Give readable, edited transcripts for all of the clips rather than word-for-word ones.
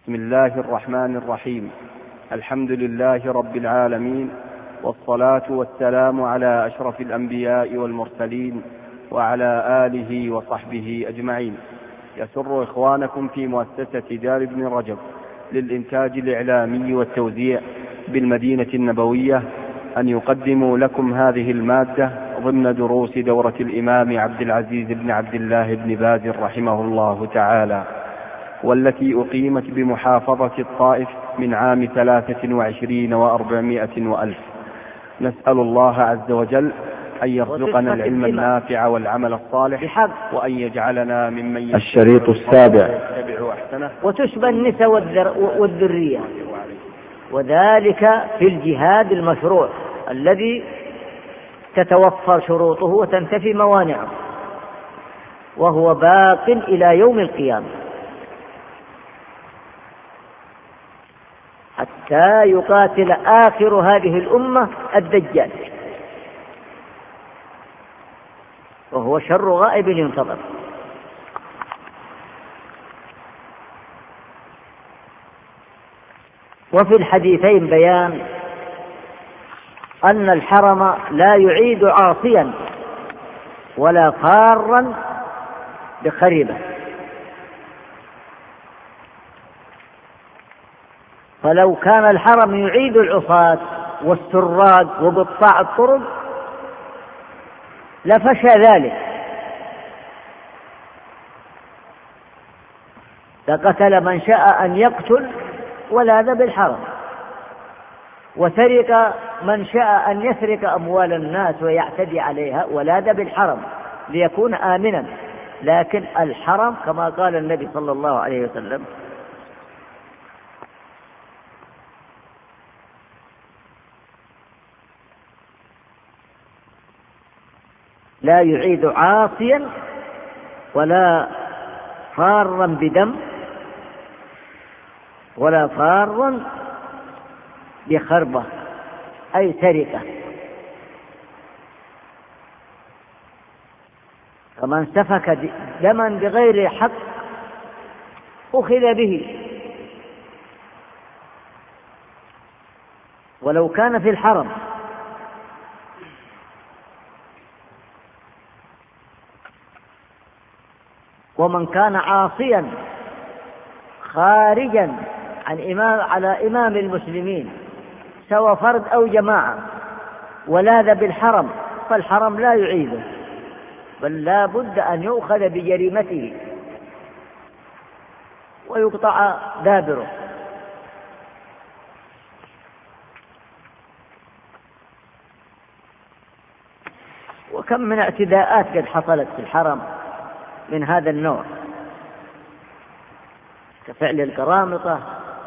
بسم الله الرحمن الرحيم. الحمد لله رب العالمين، والصلاة والسلام على أشرف الأنبياء والمرسلين وعلى آله وصحبه أجمعين. يسر إخوانكم في مؤسسة دار ابن رجب للإنتاج الإعلامي والتوزيع بالمدينة النبوية أن يقدموا لكم هذه المادة ضمن دروس دورة الإمام عبد العزيز بن عبد الله بن باز رحمه الله تعالى، والتي أقيمت بمحافظة الطائف من عام 23 و400 وألف. نسأل الله عز وجل أن يرزقنا العلم النافع والعمل الصالح، وأن يجعلنا ممن الشريط السابع. وتشبه النساء والذرية، وذلك في الجهاد المشروع الذي تتوفر شروطه وتنتفي موانعه، وهو باق إلى يوم القيامة حتى يقاتل آخر هذه الأمة الدجال، وهو شر غائب ينتظر. وفي الحديثين بيان أن الحرم لا يعيد عاصيا ولا فارا بخربة، فلو كان الحرم يعيد العصاة والسراق وقطاع الطرق لفشى ذلك، لقتل من شاء أن يقتل ولاذ بالحرم، وسرق من شاء أن يسرق أموال الناس ويعتدي عليها ولاذ بالحرم ليكون آمنا. لكن الحرم كما قال النبي صلى الله عليه وسلم: لا يعيد عاصيا ولا فارا بدم ولا فارا بخربة أي سرقة. فمن سفك دما بغير حق أخذ به، ولو كان في الحرم. ومن كان عاصيا خارجا على إمام المسلمين سواء فرد أو جماعة ولاذ بالحرم، فالحرم لا يعيده، بل لا بد أن يؤخذ بجريمته ويقطع دابره. وكم من اعتداءات قد حصلت في الحرم من هذا النوع، كفعل القرامطة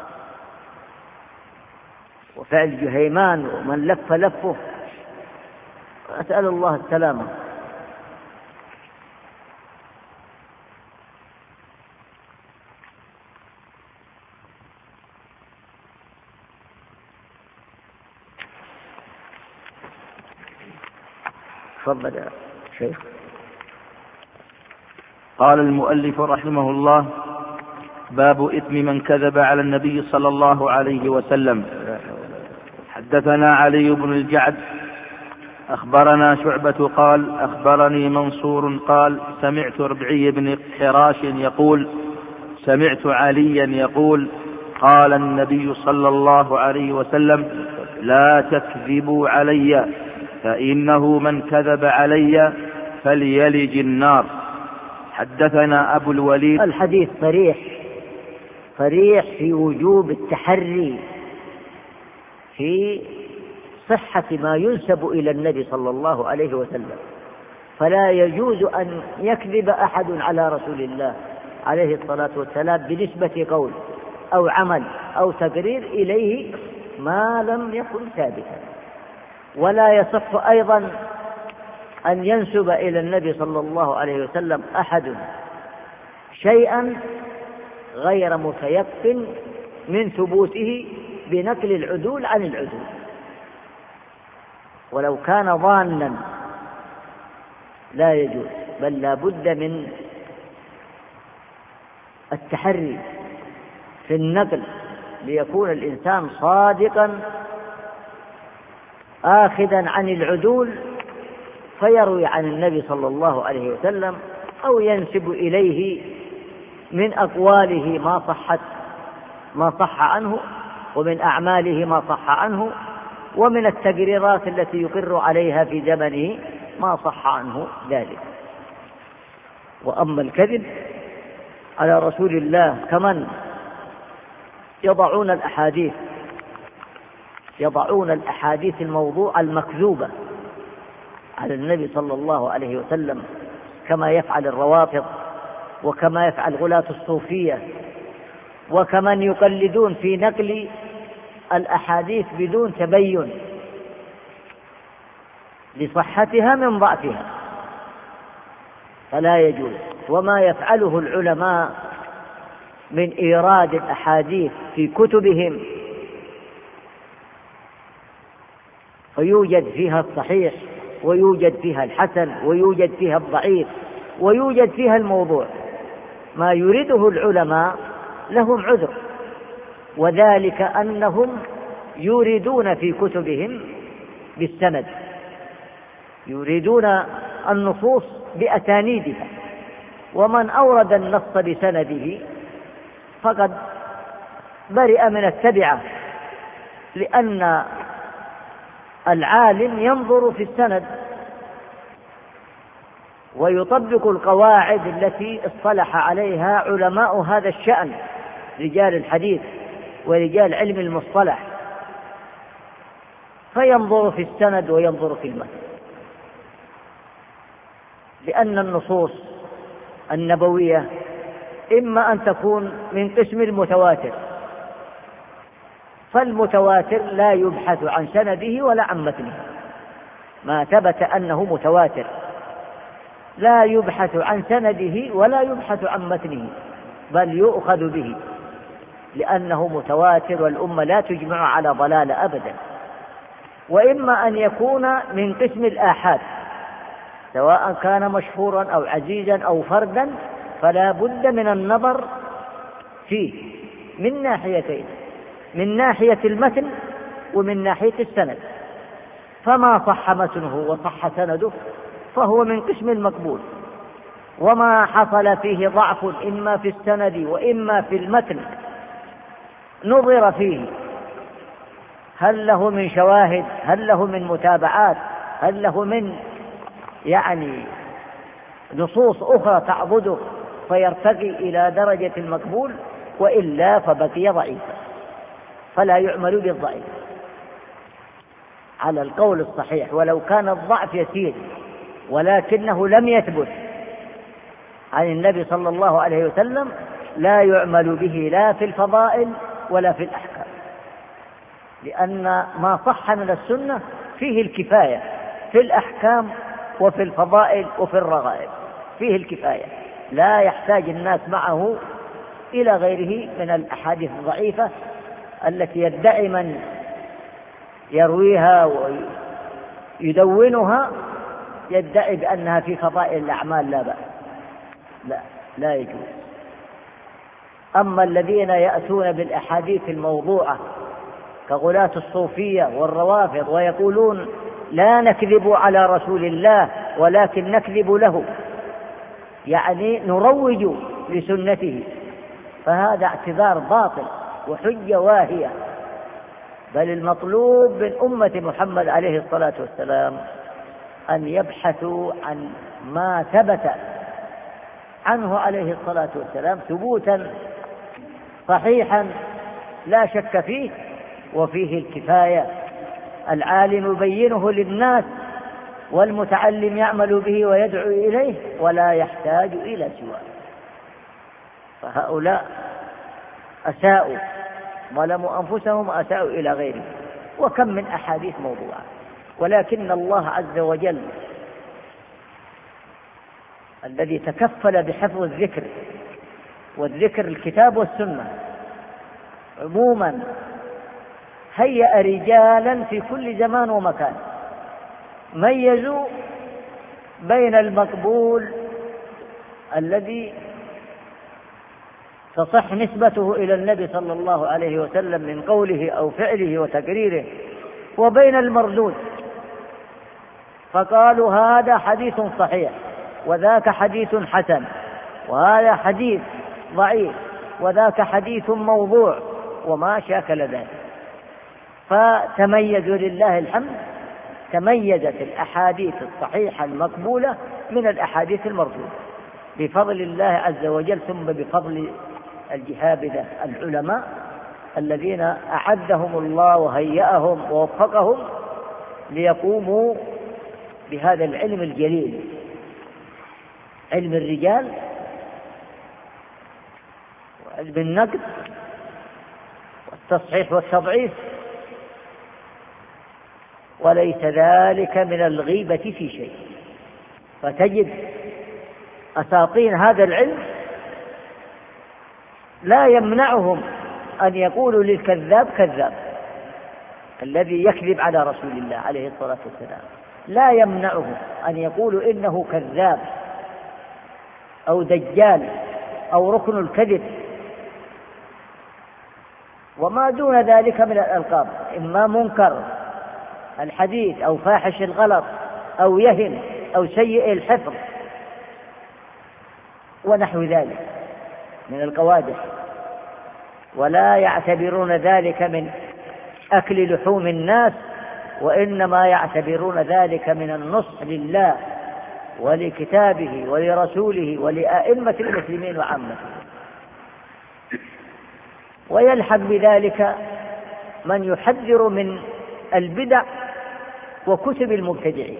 وفعل جهيمان ومن لف لفه، أسأل الله السلامة. تفضل يا شيخ. قال المؤلف رحمه الله: باب إثم من كذب على النبي صلى الله عليه وسلم. حدثنا علي بن الجعد أخبرنا شعبة قال: أخبرني منصور قال: سمعت ربعي بن حراش يقول: سمعت عليا يقول: قال النبي صلى الله عليه وسلم: لا تكذبوا علي، فإنه من كذب علي فليلج النار. حدثنا أبو الوليد. الحديث صريح في وجوب التحري في صحة ما ينسب إلى النبي صلى الله عليه وسلم، فلا يجوز أن يكذب أحد على رسول الله عليه الصلاة والسلام بنسبة قول أو عمل أو تقرير إليه ما لم يكن ثابتا. ولا يصح أيضا أن ينسب إلى النبي صلى الله عليه وسلم أحد شيئا غير متيقن من ثبوته بنقل العدول عن العدول، ولو كان ظانا لا يجوز، بل لا بد من التحري في في النقل ليكون الإنسان صادقا آخذا عن العدول فيروي عن النبي صلى الله عليه وسلم أو ينسب إليه من أقواله ما صح عنه، ومن أعماله ما صح عنه، ومن التقريرات التي يقر عليها في زمنه ما صح عنه ذلك. وأما الكذب على رسول الله كمن يضعون الأحاديث الموضوع المكذوبة على النبي صلى الله عليه وسلم، كما يفعل الروافض، وكما يفعل غلاة الصوفية، وكمن يقلدون في نقل الأحاديث بدون تبين لصحتها من ضعفها، فلا يجوز. وما يفعله العلماء من إيراد الأحاديث في كتبهم فيوجد فيها الصحيح، ويوجد فيها الحسن، ويوجد فيها الضعيف، ويوجد فيها الموضوع، ما يريده العلماء لهم عذر، وذلك أنهم يريدون في كتبهم بالسند، يريدون النصوص بأسانيدها، ومن أورد النص بسنده فقد برئ من التبعة، لأن العالم ينظر في السند ويطبق القواعد التي اصطلح عليها علماء هذا الشأن، رجال الحديث ورجال علم المصطلح، فينظر في السند وينظر في المتن، لأن النصوص النبوية إما أن تكون من قسم المتواتر، فالمتواتر لا يبحث عن سنده ولا عن متنه، ما ثبت أنه متواتر لا يبحث عن سنده ولا يبحث عن متنه، بل يؤخذ به لأنه متواتر، والأمة لا تجمع على ضلال أبدا. وإما أن يكون من قسم الآحاد، سواء كان مشهورا أو عزيزا أو فردا، فلا بد من النظر فيه من ناحيتين، من ناحية المتن ومن ناحية السند، فما صح متنه وصح سنده فهو من قسم المقبول، وما حصل فيه ضعف إما في السند وإما في المتن نظر فيه، هل له من شواهد، هل له من متابعات، هل له من نصوص أخرى تعضده فيرتقي إلى درجة المقبول، وإلا فبقي ضعيفا، فلا يعمل بالضعيف على القول الصحيح، ولو كان الضعف يسير ولكنه لم يثبت عن النبي صلى الله عليه وسلم لا يعمل به لا في الفضائل ولا في الأحكام، لأن ما صح من السنة فيه الكفاية في الأحكام وفي الفضائل وفي الرغائب، فيه الكفاية، لا يحتاج الناس معه إلى غيره من الأحاديث الضعيفة التي يدعي من يرويها ويدونها يدعي بأنها في فضائل الأعمال، لا بأس، لا يجوز. أما الذين يأتون بالأحاديث الموضوعة كغلاة الصوفية والروافض ويقولون لا نكذب على رسول الله ولكن نكذب له، يعني نروج لسنته، فهذا اعتذار باطل وحجة واهية، بل المطلوب من أمة محمد عليه الصلاة والسلام أن يبحثوا عن ما ثبت عنه عليه الصلاة والسلام ثبوتا صحيحا لا شك فيه وفيه الكفاية، العالم يبينه للناس والمتعلم يعمل به ويدعو إليه ولا يحتاج إلى سواه. فهؤلاء أساءوا، ظلموا أنفسهم وأساءوا إلى غيرهم، وكم من أحاديث موضوعة، ولكن الله عز وجل الذي تكفل بحفظ الذكر، والذكر الكتاب والسنة عموما، هيأ رجالا في كل زمان ومكان ميزوا بين المقبول الذي تصح نسبته إلى النبي صلى الله عليه وسلم من قوله أو فعله وتقريره، وبين المردود، فقالوا هذا حديث صحيح وذاك حديث حسن، وهذا حديث ضعيف وذاك حديث موضوع وما شاكل ذلك. فتميزوا لله الحمد، تميزت الأحاديث الصحيحة المقبولة من الأحاديث المردودة بفضل الله عز وجل، ثم بفضل الجهابذة العلماء الذين أعدهم الله وهيأهم ووفقهم ليقوموا بهذا العلم الجليل، علم الرجال وعلم النقد والتصحيح والتضعيف، وليس ذلك من الغيبة في شيء. فتجد أساطين هذا العلم لا يمنعهم أن يقولوا للكذاب كذاب، الذي يكذب على رسول الله عليه الصلاة والسلام لا يمنعهم أن يقولوا إنه كذاب أو دجال أو ركن الكذب وما دون ذلك من الألقاب، إما منكر الحديث أو فاحش الغلط أو يهم أو سيء الحفظ ونحو ذلك من القوادح، ولا يعتبرون ذلك من أكل لحوم الناس، وإنما يعتبرون ذلك من النصح لله ولكتابه ولرسوله ولأئمة المسلمين وعامته. ويلحق بذلك من يحذر من البدع وكتب المبتدعين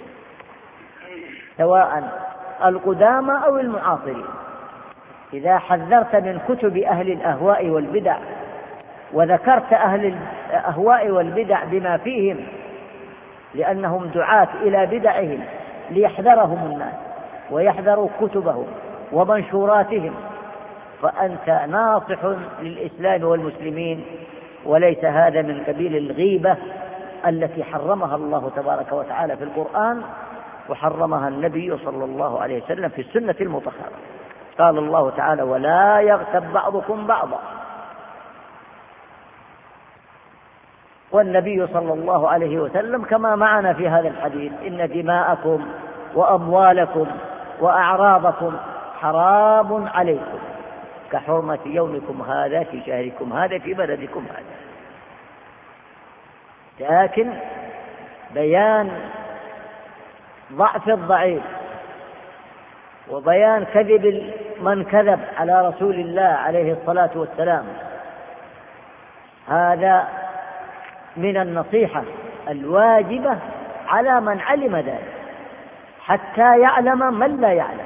سواء القدامى أو المعاصرين. إذا حذرت من كتب أهل الأهواء والبدع وذكرت أهل الأهواء والبدع بما فيهم لأنهم دعاة إلى بدعهم ليحذرهم الناس ويحذروا كتبهم ومنشوراتهم، فأنت ناصح للإسلام والمسلمين، وليس هذا من قبيل الغيبة التي حرمها الله تبارك وتعالى في القرآن وحرمها النبي صلى الله عليه وسلم في السنة المطهرة. قال الله تعالى: ولا يغتب بعضكم بعضا. والنبي صلى الله عليه وسلم كما معنا في هذا الحديث: إن دماءكم وأموالكم وأعراضكم حرام عليكم كحرمة يومكم هذا في شهركم هذا في بلدكم هذا. لكن بيان ضعف الضعيف وبيان كذب من كذب على رسول الله عليه الصلاة والسلام هذا من النصيحة الواجبة على من علم ذلك حتى يعلم من لا يعلم.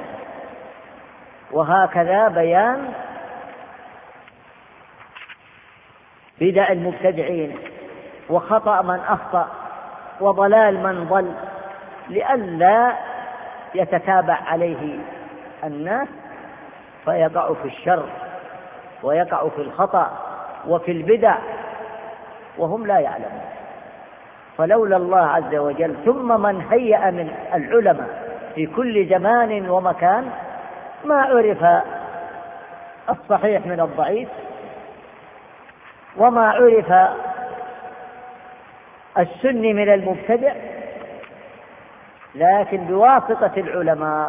وهكذا بيان بدع المبتدعين وخطأ من أخطأ وضلال من ضل، لئلا يتتابع عليه الناس فيقع في الشر ويقع في الخطأ وفي البدع وهم لا يعلمون. فلولا الله عز وجل ثم من هيأ من العلماء في كل زمان ومكان ما عرف الصحيح من الضعيف وما عرف السني من المبتدع، لكن بواسطة العلماء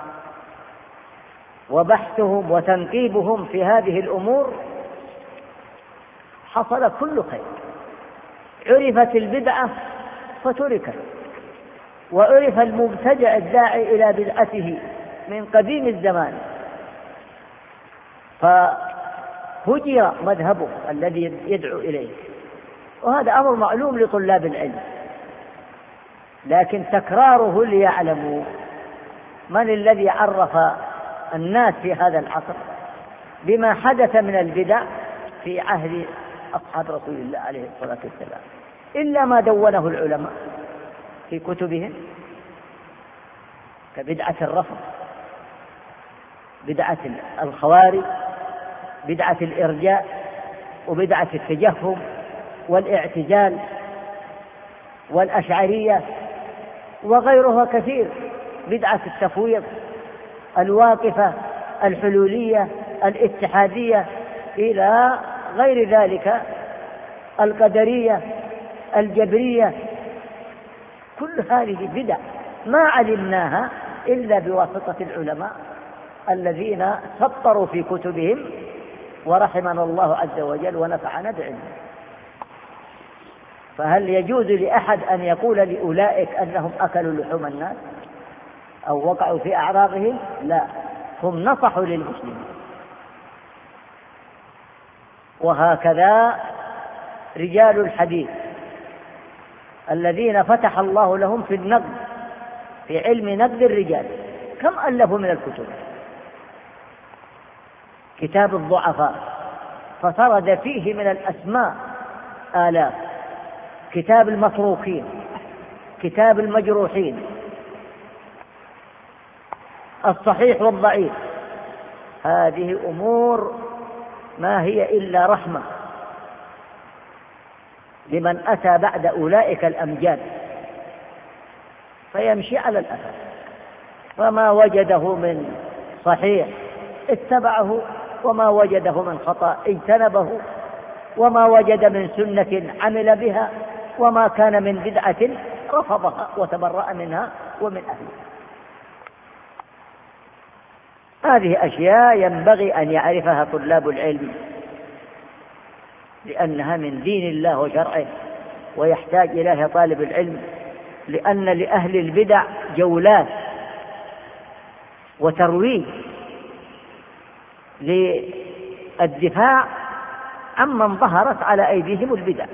وبحثهم وتنقيبهم في هذه الأمور حصل كل خير. عرفت البدعة فتركت، وعرف المبتدع الداعي إلى بدعته من قديم الزمان فهجر مذهبه الذي يدعو إليه، وهذا أمر معلوم لطلاب العلم، لكن تكراره ليعلموا من الذي عرف الناس في هذا العصر بما حدث من البدع في عهد أصحاب رسول الله عليه الصلاة والسلام، إلا ما دونه العلماء في كتبهم كبدعة الرفض، بدعة الخوارج، بدعة الإرجاء، وبدعة التجهم والاعتزال والأشعرية وغيرها كثير، بدعة التفويض، الواقفة، الحلولية، الاتحادية إلى غير ذلك، القدرية، الجبرية، كل هذه بدع ما علمناها إلا بواسطة العلماء الذين سطروا في كتبهم، ورحمنا الله عز وجل ونفعنا بعلمه. فهل يجوز لأحد أن يقول لأولئك أنهم أكلوا لحوم الناس أو وقعوا في أعراضهم؟ لا، هم نصحوا للمسلمين. وهكذا رجال الحديث الذين فتح الله لهم في النقد، في علم نقد الرجال، كم ألفوا من الكتب؟ كتاب الضعفاء فسرد فيه من الأسماء آلاف، كتاب المتروكين، كتاب المجروحين، الصحيح والضعيف. هذه أمور ما هي إلا رحمة لمن أتى بعد أولئك الأمجاد، فيمشي على الأثر، فما وجده من صحيح اتبعه، وما وجده من خطأ اجتنبه، وما وجد من سنة عمل بها، وما كان من بدعة رفضها وتبرأ منها ومن أهلها. هذه أشياء ينبغي أن يعرفها طلاب العلم، لأنها من دين الله وشرعه، ويحتاج إليها طالب العلم، لأن لأهل البدع جولات وترويج للدفاع عمن ظهرت على أيديهم البدع.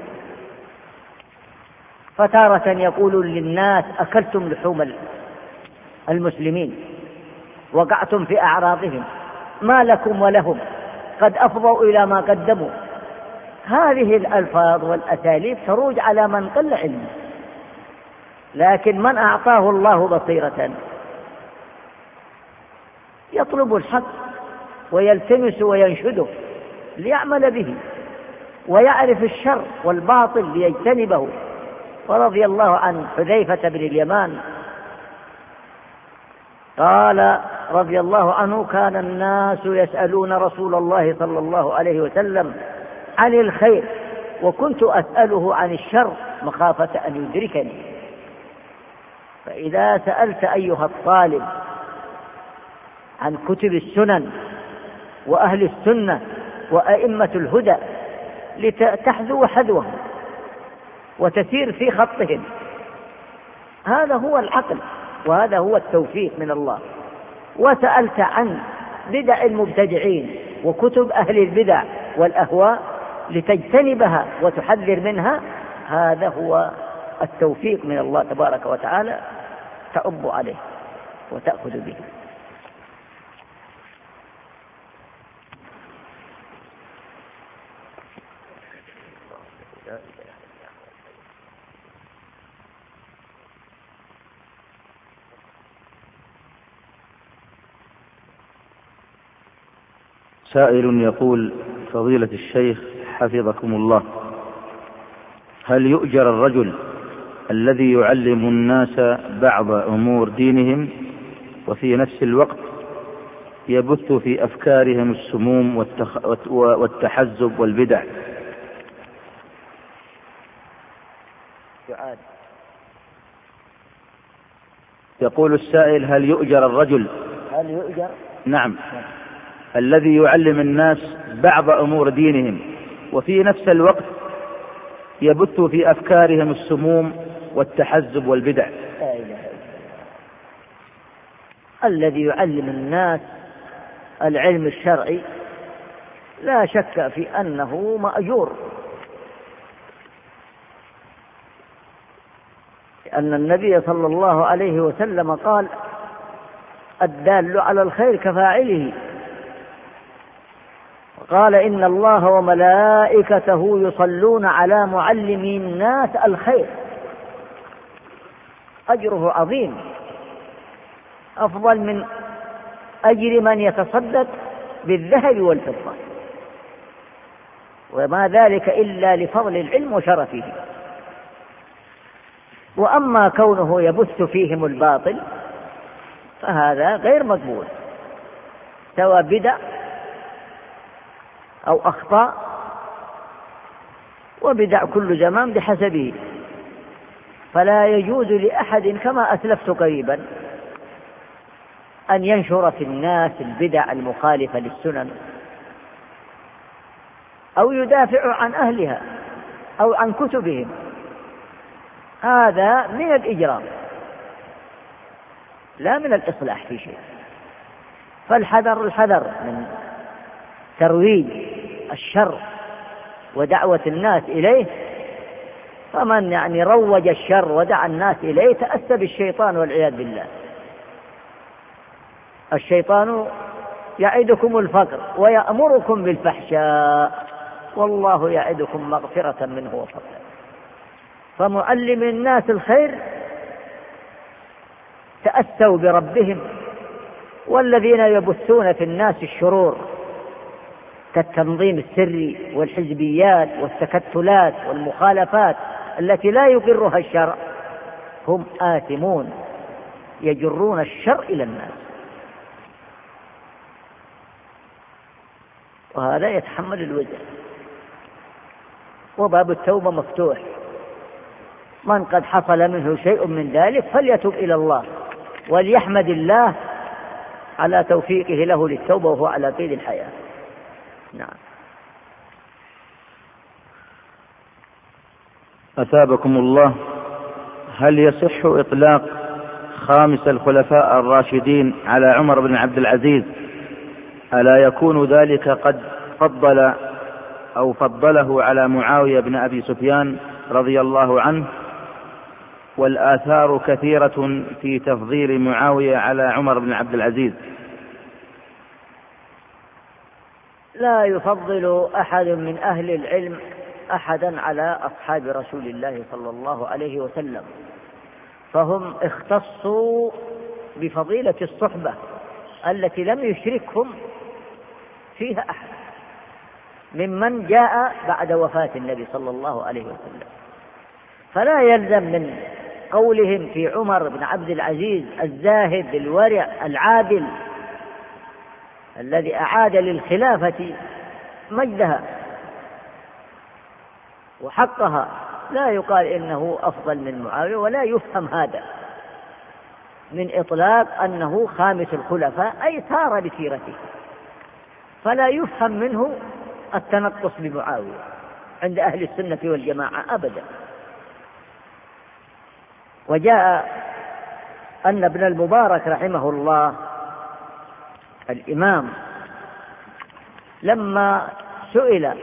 فتارة يقول للناس أكلتم لحوم المسلمين، وقعتم في أعراضهم، ما لكم ولهم، قد أفضوا إلى ما قدموا. هذه الألفاظ والأساليب تروج على من قل علمه، لكن من أعطاه الله بصيرة يطلب الحق ويلتمس وينشده ليعمل به، ويعرف الشر والباطل ليجتنبه. ورضي الله عن حذيفة بن اليمان قال رضي الله عنه: كان الناس يسألون رسول الله صلى الله عليه وسلم عن الخير، وكنت أسأله عن الشر مخافة أن يدركني. فإذا سألت أيها الطالب عن كتب السنن وأهل السنة وأئمة الهدى لتحذو حذوهم وتسير في خطهم، هذا هو العقل وهذا هو التوفيق من الله. وسألت عن بدع المبتدعين وكتب أهل البدع والأهواء لتجتنبها وتحذر منها، هذا هو التوفيق من الله تبارك وتعالى، تعب عليه وتأخذ به. سائل يقول: فضيلة الشيخ حفظكم الله، هل يؤجر الرجل الذي يعلم الناس بعض أمور دينهم وفي نفس الوقت يبث في أفكارهم السموم والتحزب والبدع؟ يقول السائل: هل يؤجر الرجل نعم الذي يعلم الناس بعض أمور دينهم وفي نفس الوقت يبث في أفكارهم السموم والتحزب والبدع؟ الذي يعلم الناس العلم الشرعي لا شك في أنه مأجور، لأن النبي صلى الله عليه وسلم قال: الدال على الخير كفاعله. قال: إن الله وملائكته يصلون على معلمي الناس الخير. أجره عظيم، أفضل من أجر من يتصدق بالذهب والفضة، وما ذلك إلا لفضل العلم وشرفه. وأما كونه يبث فيهم الباطل فهذا غير مقبول، سواء بدع أو أخطاء، وبدع كل زمان بحسبه. فلا يجوز لأحد كما أسلفت قريبا أن ينشر في الناس البدع المخالفة للسنن أو يدافع عن أهلها أو عن كتبهم، هذا من الإجرام لا من الإصلاح في شيء. فالحذر من ترويج الشر ودعوة الناس إليه، فمن روج الشر ودعا الناس إليه تأسى بالشيطان والعياذ بالله. الشيطان يعدكم الفقر ويأمركم بالفحشاء والله يعدكم مغفرة منه وفضلا. فمعلم الناس الخير تأسوا بربهم، والذين يبثون في الناس الشرور كالتنظيم السري والحزبيات والتكتلات والمخالفات التي لا يقرها الشرع هم آثمون يجرون الشر إلى الناس، وهذا يتحمل الوزر. وباب التوبة مفتوح، من قد حصل منه شيء من ذلك فليتوب إلى الله وليحمد الله على توفيقه له للتوبة وهو على قيد الحياة. نعم. أثابكم الله، هل يصح إطلاق خامس الخلفاء الراشدين على عمر بن عبد العزيز؟ ألا يكون ذلك قد فضله على معاوية بن أبي سفيان رضي الله عنه؟ والآثار كثيرة في تفضيل معاوية على عمر بن عبد العزيز. لا يفضل أحد من أهل العلم أحدا على أصحاب رسول الله صلى الله عليه وسلم، فهم اختصوا بفضيلة الصحبة التي لم يشركهم فيها أحد ممن جاء بعد وفاة النبي صلى الله عليه وسلم. فلا يلزم من قولهم في عمر بن عبد العزيز الزاهد الورع العادل الذي أعاد للخلافة مجدها وحقها، لا يقال إنه أفضل من معاوية، ولا يفهم هذا من إطلاق أنه خامس الخلفاء أي سار بسيرته، فلا يفهم منه التنقص بمعاوية عند أهل السنة والجماعة أبدا. وجاء أن ابن المبارك رحمه الله الإمام لما سئل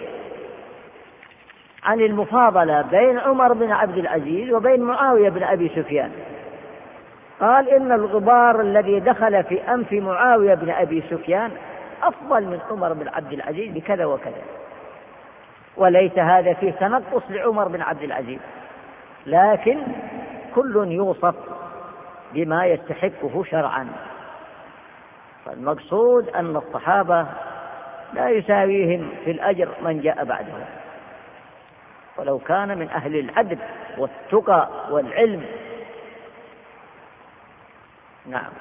عن المفاضلة بين عمر بن عبد العزيز وبين معاوية بن أبي سفيان قال إن الغبار الذي دخل في أنف معاوية بن أبي سفيان أفضل من عمر بن عبد العزيز بكذا وكذا، وليس هذا فيه تنقص لعمر بن عبد العزيز، لكن كل يوصف بما يستحقه شرعا. فالمقصود أن الصحابة لا يساويهم في الأجر من جاء بعدهم، ولو كان من أهل العدل والتقى والعلم. نعم.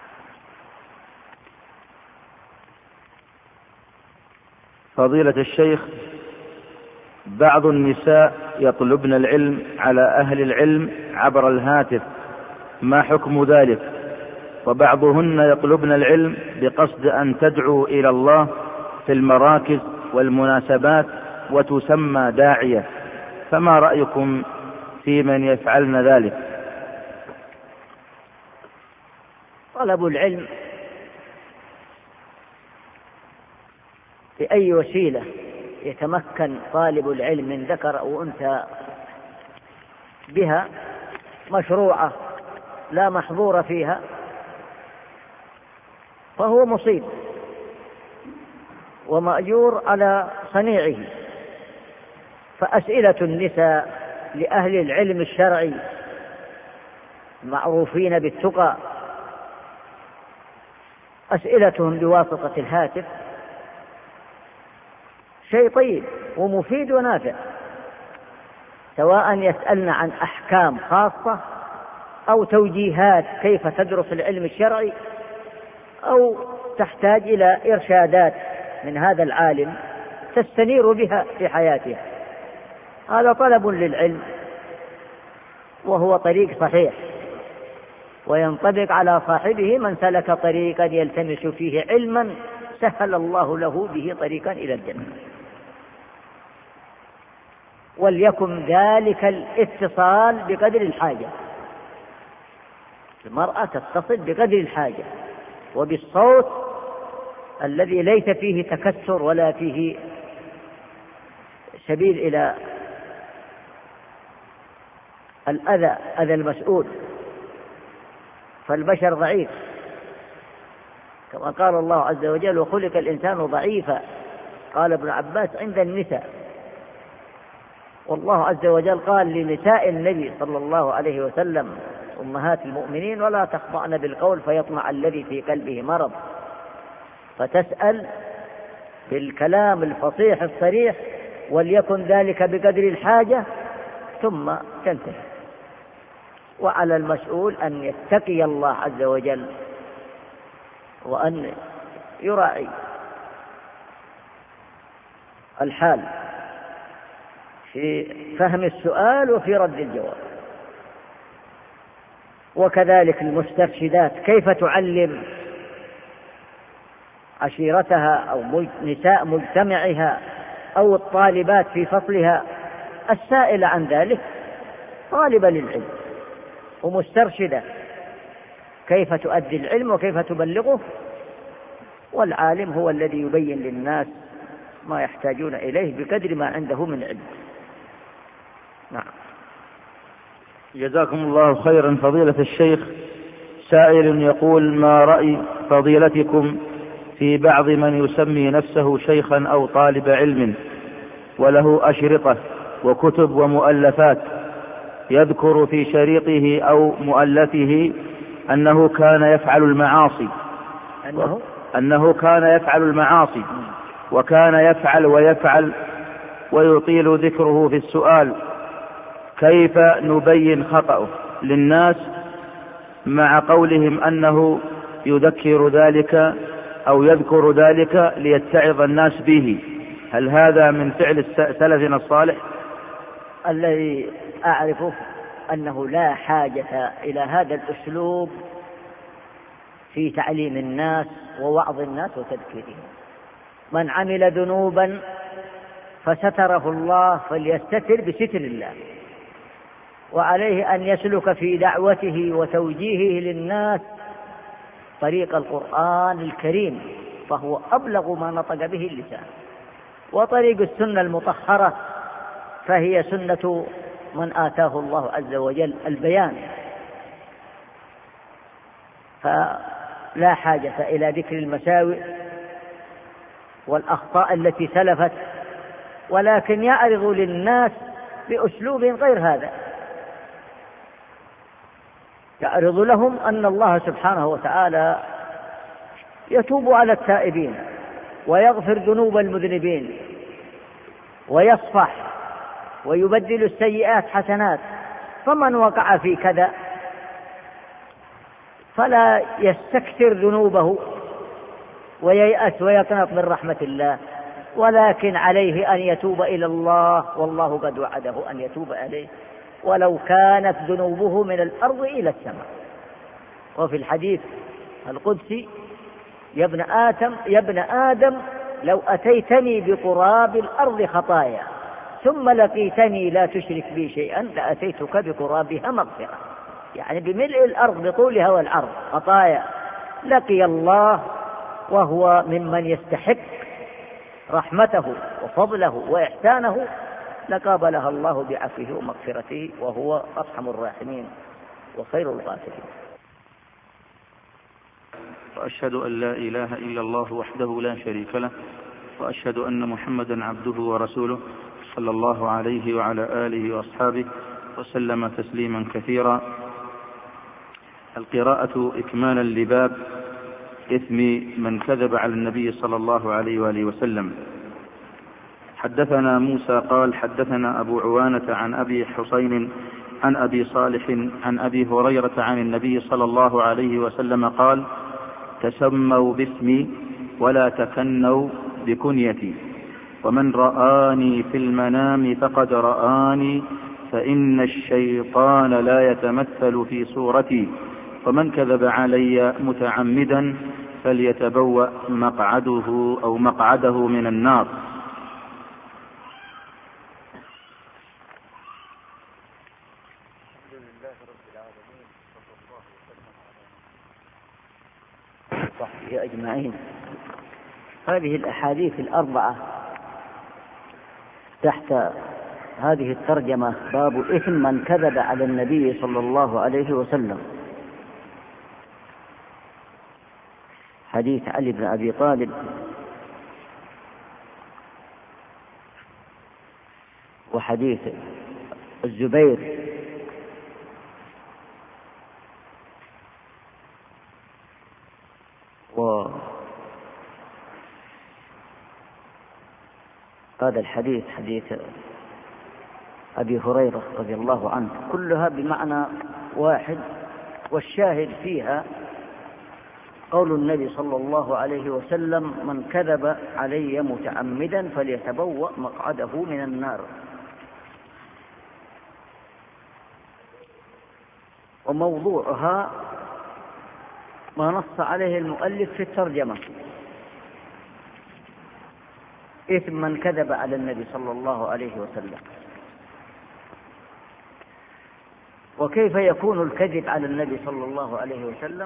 فضيلة الشيخ، بعض النساء يطلبن العلم على أهل العلم عبر الهاتف، ما حكم ذلك؟ وبعضهن يطلبن العلم بقصد أن تدعو إلى الله في المراكز والمناسبات وتسمى داعية، فما رأيكم في من يفعلن ذلك؟ طلب العلم بأي وسيلة يتمكن طالب العلم من ذكر أو أنثى بها مشروعة لا محظور فيها فهو مصيب ومأجور على صنيعه. فأسئلة النساء لأهل العلم الشرعي معروفين بالتقى، أسئلتهم بواسطة الهاتف شيء طيب ومفيد ونافع، سواء يسألن عن أحكام خاصة أو توجيهات كيف تدرس العلم الشرعي، أو تحتاج إلى إرشادات من هذا العالم تستنير بها في حياتها. هذا طلب للعلم، وهو طريق صحيح، وينطبق على صاحبه: من سلك طريقا يلتمس فيه علما سهل الله له به طريقا إلى الجنة. وليكن ذلك الاتصال بقدر الحاجة. المرأة تتصل بقدر الحاجة وبالصوت الذي ليس فيه تكسر ولا فيه سبيل إلى أذى المسؤول، فالبشر ضعيف كما قال الله عز وجل: وخلق الإنسان ضعيفا. قال ابن عباس: عند النساء. والله عز وجل قال لنساء النبي صلى الله عليه وسلم أمهات المؤمنين: ولا تخضعن بالقول فيطمع الذي في قلبه مرض. فتسأل بالكلام الفصيح الصريح، وليكن ذلك بقدر الحاجة، ثم تنتهي. وعلى المسؤول أن يتقي الله عز وجل، وأن يراعي الحال في فهم السؤال وفي رد الجواب. وكذلك المسترشدات كيف تعلم عشيرتها أو نساء مجتمعها أو الطالبات في فصلها. السائل عن ذلك طالبة للعلم ومسترشدة كيف تؤدي العلم وكيف تبلغه، والعالم هو الذي يبين للناس ما يحتاجون إليه بقدر ما عنده من علم. نعم. جزاكم الله خيرا فضيلة الشيخ. سائل يقول: ما رأي فضيلتكم في بعض من يسمي نفسه شيخا أو طالب علم وله أشرطة وكتب ومؤلفات، يذكر في شريطه أو مؤلفه أنه كان يفعل المعاصي وكان يفعل ويفعل ويطيل ذكره في السؤال، كيف نبين خطأه للناس مع قولهم أنه يذكر ذلك أو يذكر ذلك ليتعظ الناس به؟ هل هذا من فعل سلفنا الصالح؟ الذي أعرفه أنه لا حاجة إلى هذا الأسلوب في تعليم الناس ووعظ الناس وتذكيرهم. من عمل ذنوبا فستره الله فليستتر بستر الله، وعليه أن يسلك في دعوته وتوجيهه للناس طريق القرآن الكريم، فهو أبلغ ما نطق به اللسان. وطريق السنة المطهرة فهي سنة من آتاه الله عز وجل البيان. فلا حاجة إلى ذكر المساوئ والأخطاء التي سلفت، ولكن يعرض للناس بأسلوب غير هذا. يعرض لهم أن الله سبحانه وتعالى يتوب على التائبين ويغفر ذنوب المذنبين ويصفح ويبدل السيئات حسنات، فمن وقع في كذا فلا يستكثر ذنوبه وييأس ويقنط من رحمة الله، ولكن عليه أن يتوب إلى الله، والله قد وعده أن يتوب عليه ولو كانت ذنوبه من الأرض إلى السماء. وفي الحديث القدسي: يا ابن آدم لو أتيتني بقراب الأرض خطايا ثم لقيتني لا تشرك بي شيئا لأتيتك بقرابها مغفرة. يعني بملء الأرض بطولها والعرض خطايا، لقي الله وهو ممن يستحق رحمته وفضله وإحسانه، لقابلها الله بعفوه ومغفرته، وهو أرحم الراحمين وخير الغافرين. وأشهد أن لا إله إلا الله وحده لا شريك له، وأشهد أن محمدا عبده ورسوله، صلى الله عليه وعلى آله وأصحابه وسلم تسليما كثيرا. القراءة إكمالا لباب إثم من كذب على النبي صلى الله عليه وآله وسلم. حدثنا موسى قال: حدثنا أبو عوانة عن أبي حسين عن أبي صالح عن أبي هريرة عن النبي صلى الله عليه وسلم قال: تسموا باسمي ولا تكنوا بكنيتي. ومن رآني في المنام فقد رآني فإن الشيطان لا يتمثل في صورتي ومن كذب علي متعمدا فليتبوأ مقعده من النار. صحبه أجمعين. هذه الأحاديث الأربعة تحت هذه الترجمة باب إثم من كذب على النبي صلى الله عليه وسلم. حديث علي بن أبي طالب وحديث الزبير وهذا الحديث حديث أبي هريرة رضي الله عنه، كلها بمعنى واحد، والشاهد فيها قول النبي صلى الله عليه وسلم: من كذب علي متعمدا فليتبوأ مقعده من النار. وموضوعها ما نص عليه المؤلف في الترجمة: إثم من كذب على النبي صلى الله عليه وسلم. وكيف يكون الكذب على النبي صلى الله عليه وسلم؟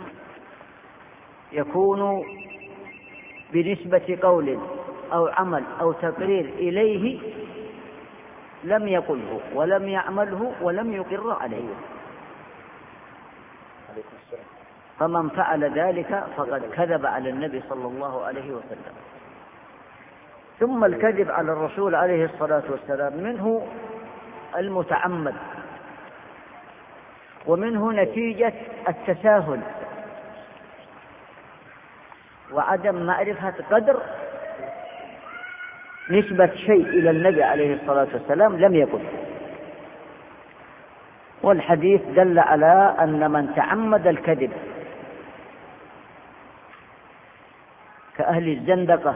يكون بنسبة قول أو عمل أو تقرير إليه لم يقله ولم يعمله ولم يقر عليه، فمن فعل ذلك فقد كذب على النبي صلى الله عليه وسلم. ثم الكذب على الرسول عليه الصلاة والسلام منه المتعمد، ومنه نتيجة التساهل وعدم معرفة قدر نسبة شيء إلى النبي عليه الصلاة والسلام لم يكن. والحديث دل على أن من تعمد الكذب كأهل الزندقة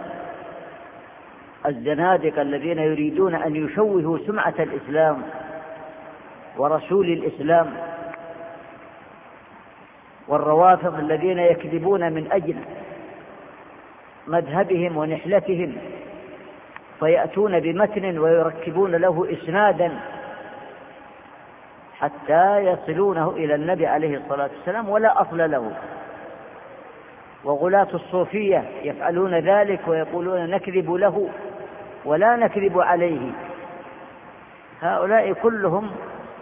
الزنادقة الذين يريدون أن يشوهوا سمعة الإسلام ورسول الإسلام، والروافض الذين يكذبون من أجل مذهبهم ونحلتهم، فيأتون بمتن ويركبون له إسنادا حتى يصلونه إلى النبي عليه الصلاة والسلام ولا أصل له. وغلاة الصوفية يفعلون ذلك ويقولون نكذب له ولا نكذب عليه. هؤلاء كلهم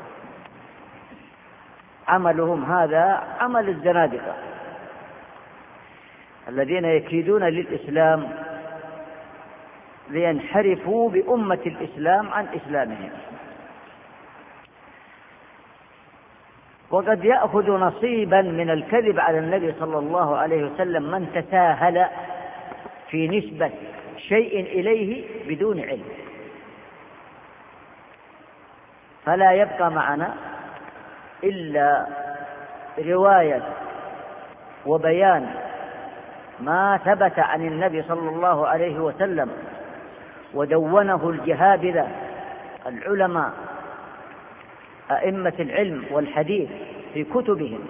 عملهم هذا عمل الزنادقة الذين يكيدون للإسلام لينحرفوا بأمة الإسلام عن إسلامهم. وقد يأخذ نصيبا من الكذب على النبي صلى الله عليه وسلم من تساهل في نسبة شيء إليه بدون علم، فلا يبقى معنا إلا رواية وبيان ما ثبت عن النبي صلى الله عليه وسلم ودونه الجهابذة العلماء أئمة العلم والحديث في كتبهم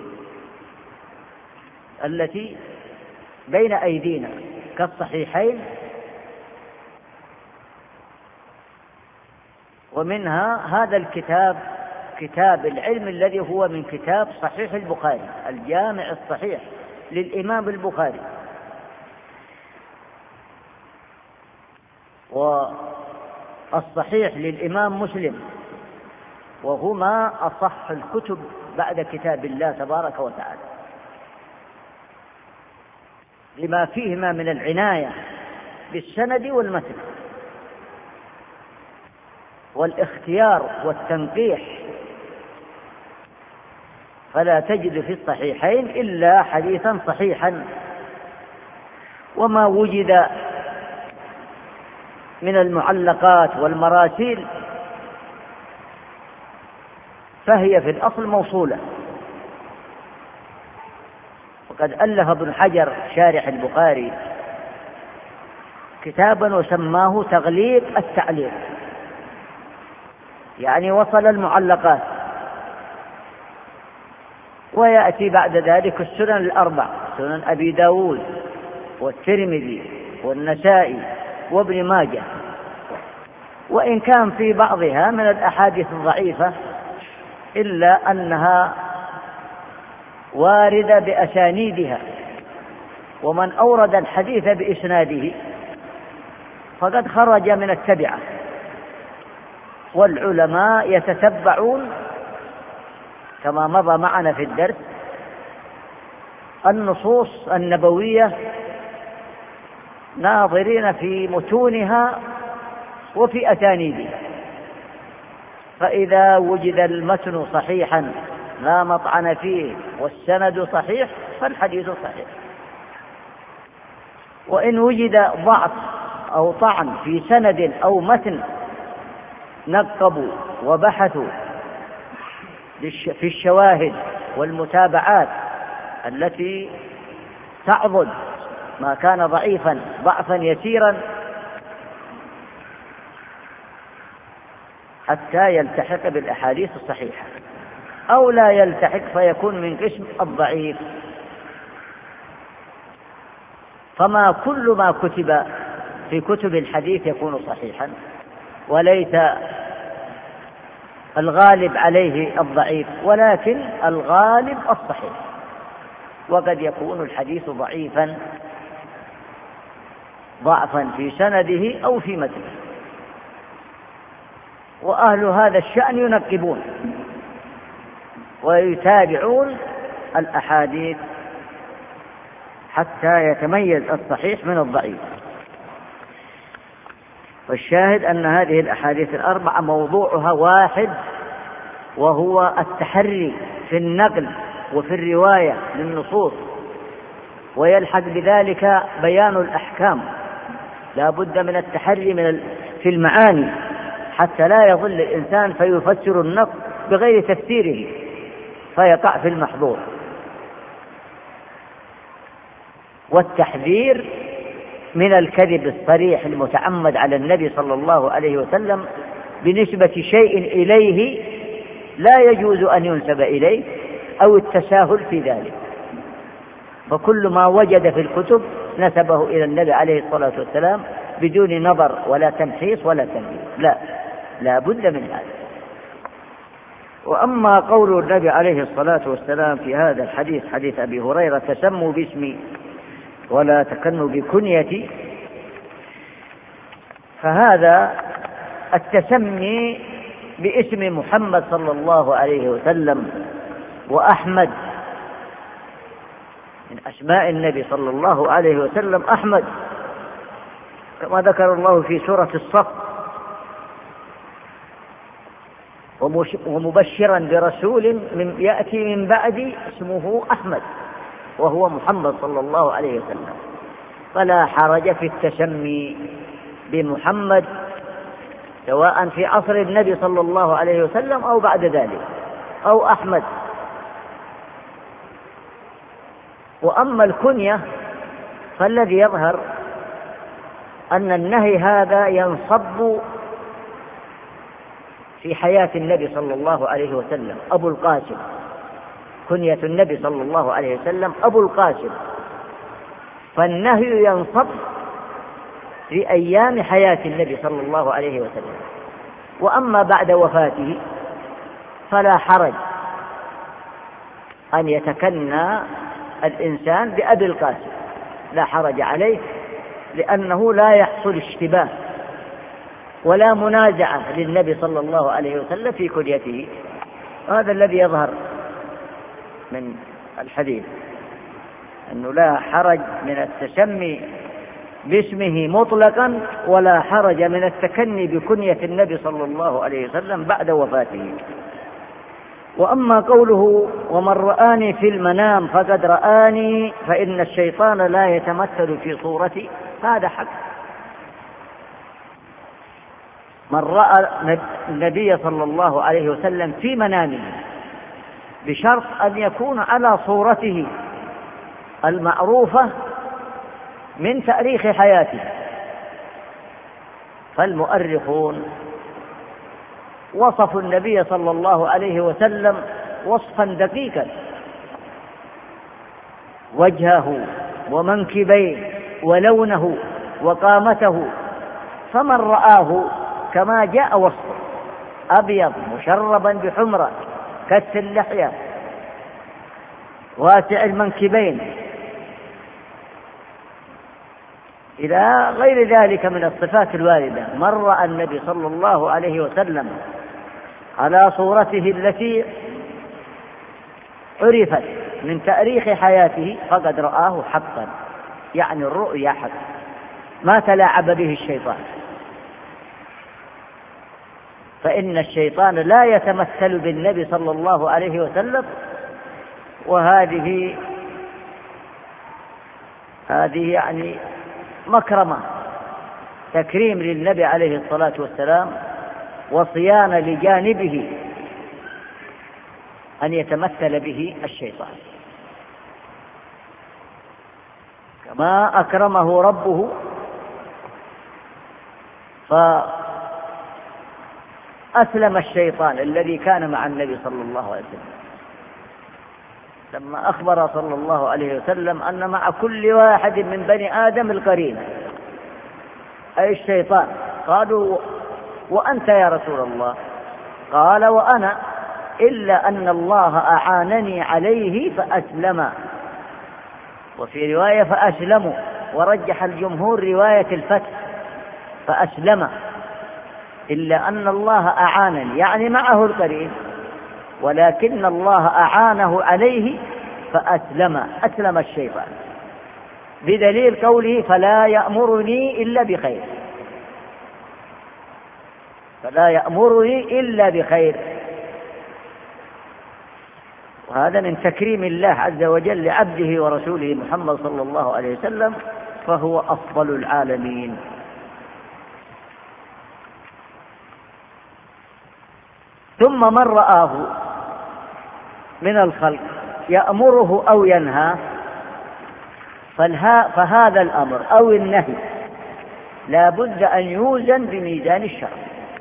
التي بين أيدينا كالصحيحين، ومنها هذا الكتاب كتاب العلم الذي هو من كتاب صحيح البخاري، الجامع الصحيح للإمام البخاري، والصحيح للإمام مسلم، وهما أصح الكتب بعد كتاب الله تبارك وتعالى لما فيهما من العناية بالسند والمتن والاختيار والتنقيح. فلا تجد في الصحيحين إلا حديثا صحيحا، وما وجد من المعلقات والمراسيل فهي في الأصل موصولة. وقد ألف ابن حجر شارح البخاري كتابا وسماه تغليق التعليق، يعني وصل المعلقات. ويأتي بعد ذلك السنن الأربع، سنن أبي داود والترمذي والنسائي وابن ماجه، وإن كان في بعضها من الأحاديث الضعيفة إلا أنها واردة بأسانيدها، ومن أورد الحديث بإسناده فقد خرج من التبعة. والعلماء يتتبعون كما مضى معنا في الدرس النصوص النبوية، ناظرين في متونها وفي أسانيدها، فإذا وجد المتن صحيحا لا مطعن فيه والسند صحيح فالحديث صحيح، وإن وجد ضعف أو طعن في سند أو متن نقبوا وبحثوا في الشواهد والمتابعات التي تعضد ما كان ضعيفا ضعفا يسيرا حتى يلتحق بالأحاديث الصحيحة، أو لا يلتحق فيكون من قسم الضعيف. فما كل ما كتب في كتب الحديث يكون صحيحا، وليس الغالب عليه الضعيف، ولكن الغالب الصحيح، وقد يكون الحديث ضعيفا ضعفا في سنده أو في متنه. وأهل هذا الشأن ينقبون ويتابعون الأحاديث حتى يتميز الصحيح من الضعيف. والشاهد أن هذه الأحاديث الأربعة موضوعها واحد، وهو التحري في النقل وفي الرواية للنصوص، ويلحق بذلك بيان الأحكام. لا بد من التحري في المعاني حتى لا يظل الإنسان فيفسر النص بغير تفسيره فيقع في المحظور. والتحذير من الكذب الصريح المتعمد على النبي صلى الله عليه وسلم بنسبة شيء إليه لا يجوز أن ينسب إليه، أو التساهل في ذلك. فكل ما وجد في الكتب نسبه إلى النبي عليه الصلاة والسلام بدون نظر ولا تمحيص ولا تمييز، لا بد من هذا. وأما قول النبي عليه الصلاة والسلام في هذا الحديث، حديث أبي هريرة: تسموا باسمي ولا تكنوا بكنيتي، فهذا التسمي باسم محمد صلى الله عليه وسلم وأحمد من أسماء النبي صلى الله عليه وسلم أحمد، كما ذكر الله في سورة الصف: ومبشرا برسول يأتي من بعدي اسمه أحمد، وهو محمد صلى الله عليه وسلم. فلا حرج في التسمي بمحمد سواء في عصر النبي صلى الله عليه وسلم أو بعد ذلك، أو أحمد. وأما الكنية فالذي يظهر أن النهي هذا ينصب في حياة النبي صلى الله عليه وسلم: أبو القاسم، كنية النبي صلى الله عليه وسلم أبو القاسم، فالنهي ينصب في أيام حياة النبي صلى الله عليه وسلم. وأما بعد وفاته فلا حرج أن يتكنى الإنسان بأبي القاسم، لا حرج عليه، لأنه لا يحصل اشتباه ولا منازعة للنبي صلى الله عليه وسلم في كنيته. هذا الذي يظهر من الحديث، أنه لا حرج من التسمي باسمه مطلقا، ولا حرج من التكني بكنية النبي صلى الله عليه وسلم بعد وفاته. وأما قوله: ومن رآني في المنام فقد رآني، فإن الشيطان لا يتمثل في صورتي، هذا حق. من رأى النبي صلى الله عليه وسلم في منامه بشرط أن يكون على صورته المعروفة من تاريخ حياته، فالمؤرخون وصفوا النبي صلى الله عليه وسلم وصفا دقيقا، وجهه ومنكبيه ولونه وقامته، فمن رآه كما جاء وصفه أبيض مشربا بحمرة كث اللحية واسع المنكبين إلى غير ذلك من الصفات الواردة. من رأى النبي صلى الله عليه وسلم على صورته التي عرفت من تاريخ حياته فقد رآه حقا، يعني الرؤيا حق، ما تلاعب به الشيطان، فإن الشيطان لا يتمثل بالنبي صلى الله عليه وسلم، وهذه يعني مكرمة، تكريم للنبي عليه الصلاة والسلام، وصيانة لجانبه أن يتمثل به الشيطان، كما أكرمه ربه فأسلم الشيطان الذي كان مع النبي صلى الله عليه وسلم لما أخبر صلى الله عليه وسلم أن مع كل واحد من بني آدم القرين، أي الشيطان. قالوا وأنت يا رسول الله؟ قال وأنا، إلا أن الله أعانني عليه فأسلم، وفي رواية فأسلموا، ورجح الجمهور رواية الفتح فأسلم، إلا أن الله أعانني، يعني معه القرين، ولكن الله أعانه عليه فأسلم، أسلم الشيطان، بدليل قوله فلا يأمرني إلا بخير، فلا يأمرني إلا بخير. وهذا من تكريم الله عز وجل لعبده ورسوله محمد صلى الله عليه وسلم، فهو أفضل العالمين. ثم من رآه من الخلق يأمره أو ينهى، فهذا الأمر أو النهي لا بد أن يوزن بميزان الشرع،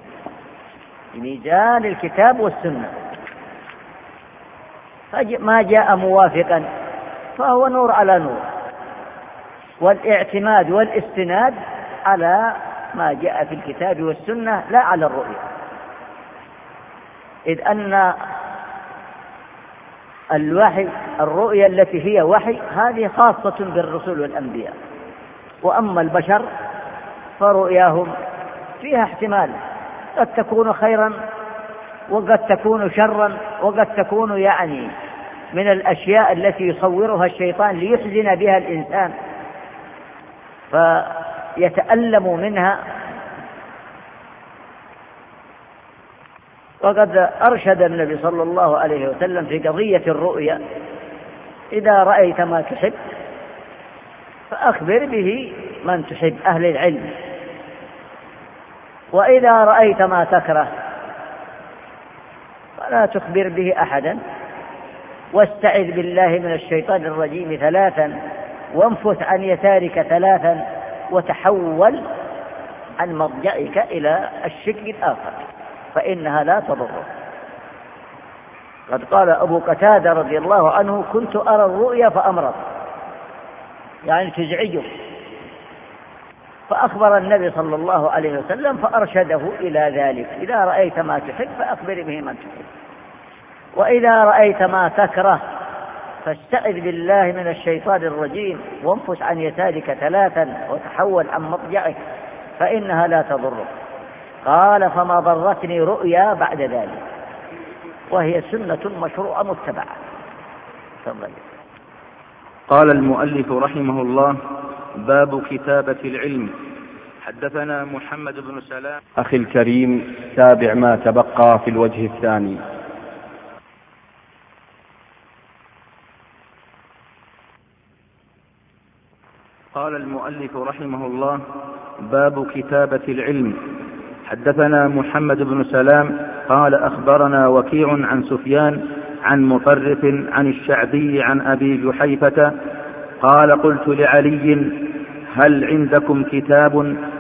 بميزان الكتاب والسنة، ما جاء موافقا فهو نور على نور، والاعتماد والاستناد على ما جاء في الكتاب والسنة لا على الرؤية، إذ أن الوحي، الرؤية التي هي وحي، هذه خاصة بالرسل والأنبياء، وأما البشر فرؤياهم فيها احتمال، قد تكون خيرا وقد تكون شرا، وقد تكون يعني من الأشياء التي يصورها الشيطان ليحزن بها الإنسان فيتألم منها. وقد أرشد النبي صلى الله عليه وسلم في قضية الرؤيا: إذا رأيت ما تحب فأخبر به من تحب، أهل العلم، وإذا رأيت ما تكره فلا تخبر به أحدا، واستعذ بالله من الشيطان الرجيم 3، وانفث عن يسارك 3، وتحول عن مضجعك إلى الشق الآخر فإنها لا تضره. قد قال أبو قتادة رضي الله عنه: كنت أرى الرؤيا فأمرض، يعني تزعجه، فأخبر النبي صلى الله عليه وسلم فأرشده إلى ذلك: إذا رأيت ما تحب فأخبر به من تحب، وإذا رأيت ما تكره فاستعذ بالله من الشيطان الرجيم، وانفث عن يسارك 3، وتحول عن مضجعك فإنها لا تضرك. قال: فما ضرتني رؤيا بعد ذلك، وهي سنة مشروعة متبعة. قال المؤلف رحمه الله: باب كتابة العلم. حدثنا محمد بن سلام. أخي الكريم، تابع ما تبقى في الوجه الثاني. قال المؤلف رحمه الله: باب كتابة العلم. حدثنا محمد بن سلام قال: أخبرنا وكيع عن سفيان عن مطرف عن الشعبي عن أبي جحيفة قال: قلت لعلي: هل عندكم كتاب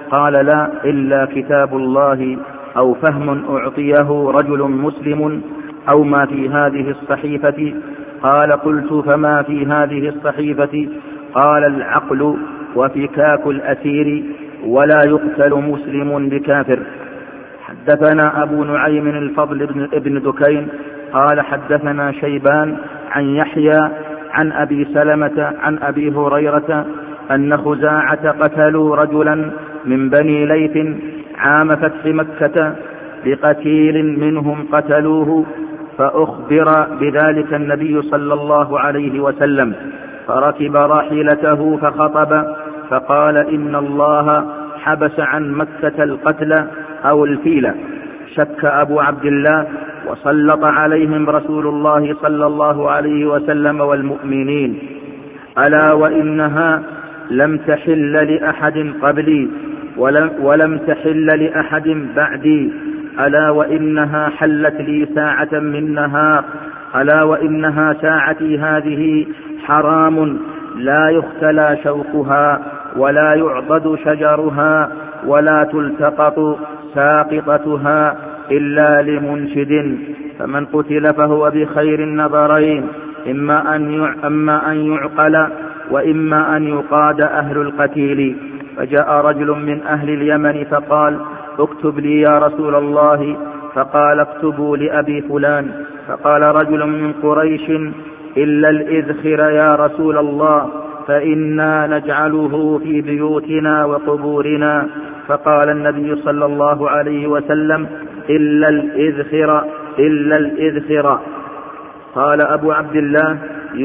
قال لا، إلا كتاب الله أو فهم أعطيه رجل مسلم أو ما في هذه الصحيفة. قال قلت فما في هذه الصحيفة؟ قال العقل وفكاك الأسير، ولا يقتل مسلم بكافر. حدثنا أبو نعيم الفضل بن دكين قال حدثنا شيبان عن يحيى عن أبي سلمة عن أبي هريرة أن خزاعة قتلوا رجلا من بني ليث عام فتح مكة بقتيل منهم قتلوه، فأخبر بذلك النبي صلى الله عليه وسلم، فركب راحلته فخطب فقال إن الله حبس عن مكة القتل أو الفيل. شك أبو عبد الله وسلط عليهم رسول الله صلى الله عليه وسلم والمؤمنين. ألا وإنها لم تحل لأحد قبلي ولم تحل لأحد بعدي. ألا وإنها حلت لي ساعة من نهار. ألا وإنها ساعتي هذه حرام لا يختلى شوكها ولا يعضد شجرها ولا تلتقط ساقطتها إلا لمنشد، فمن قتل فهو بخير النظرين، إما أن يعقل وإما أن يقاد أهل القتيل. فجاء رجل من أهل اليمن فقال اكتب لي يا رسول الله، فقال اكتبوا لأبي فلان. فقال رجل من قريش إلا الإذخر يا رسول الله، فإنا نجعله في بيوتنا وقبورنا. فقال النبي صلى الله عليه وسلم إلا الإذخر. قال أبو عبد الله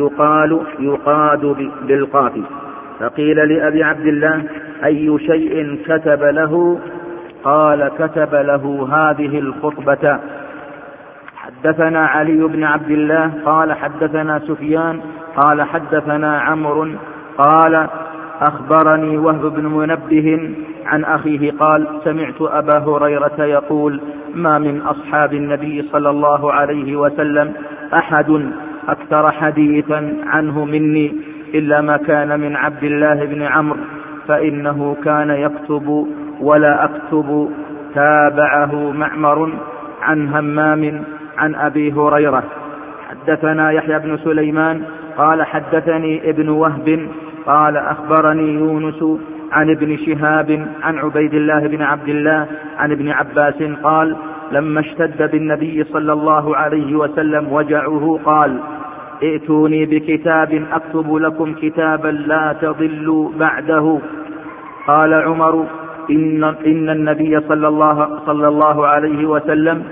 يقاد بالقاف. فقيل لأبي عبد الله أي شيء كتب له؟ قال كتب له هذه الخطبة. حدثنا علي بن عبد الله قال حدثنا سفيان قال حدثنا عمرو قال أخبرني وهب بن منبه عن أخيه قال سمعت أبا هريرة يقول ما من أصحاب النبي صلى الله عليه وسلم أحد أكثر حديثا عنه مني إلا ما كان من عبد الله بن عمرو، فإنه كان يكتب ولا أكتب. تابعه معمر عن همام عن أبي هريرة. حدثنا يحيى بن سليمان قال حدثني ابن وهب قال أخبرني يونس عن ابن شهاب عن عبيد الله بن عبد الله عن ابن عباس قال لما اشتد بالنبي صلى الله عليه وسلم وجعه قال ائتوني بكتاب أكتب لكم كتابا لا تضلوا بعده. قال عمر إن النبي صلى الله عليه وسلم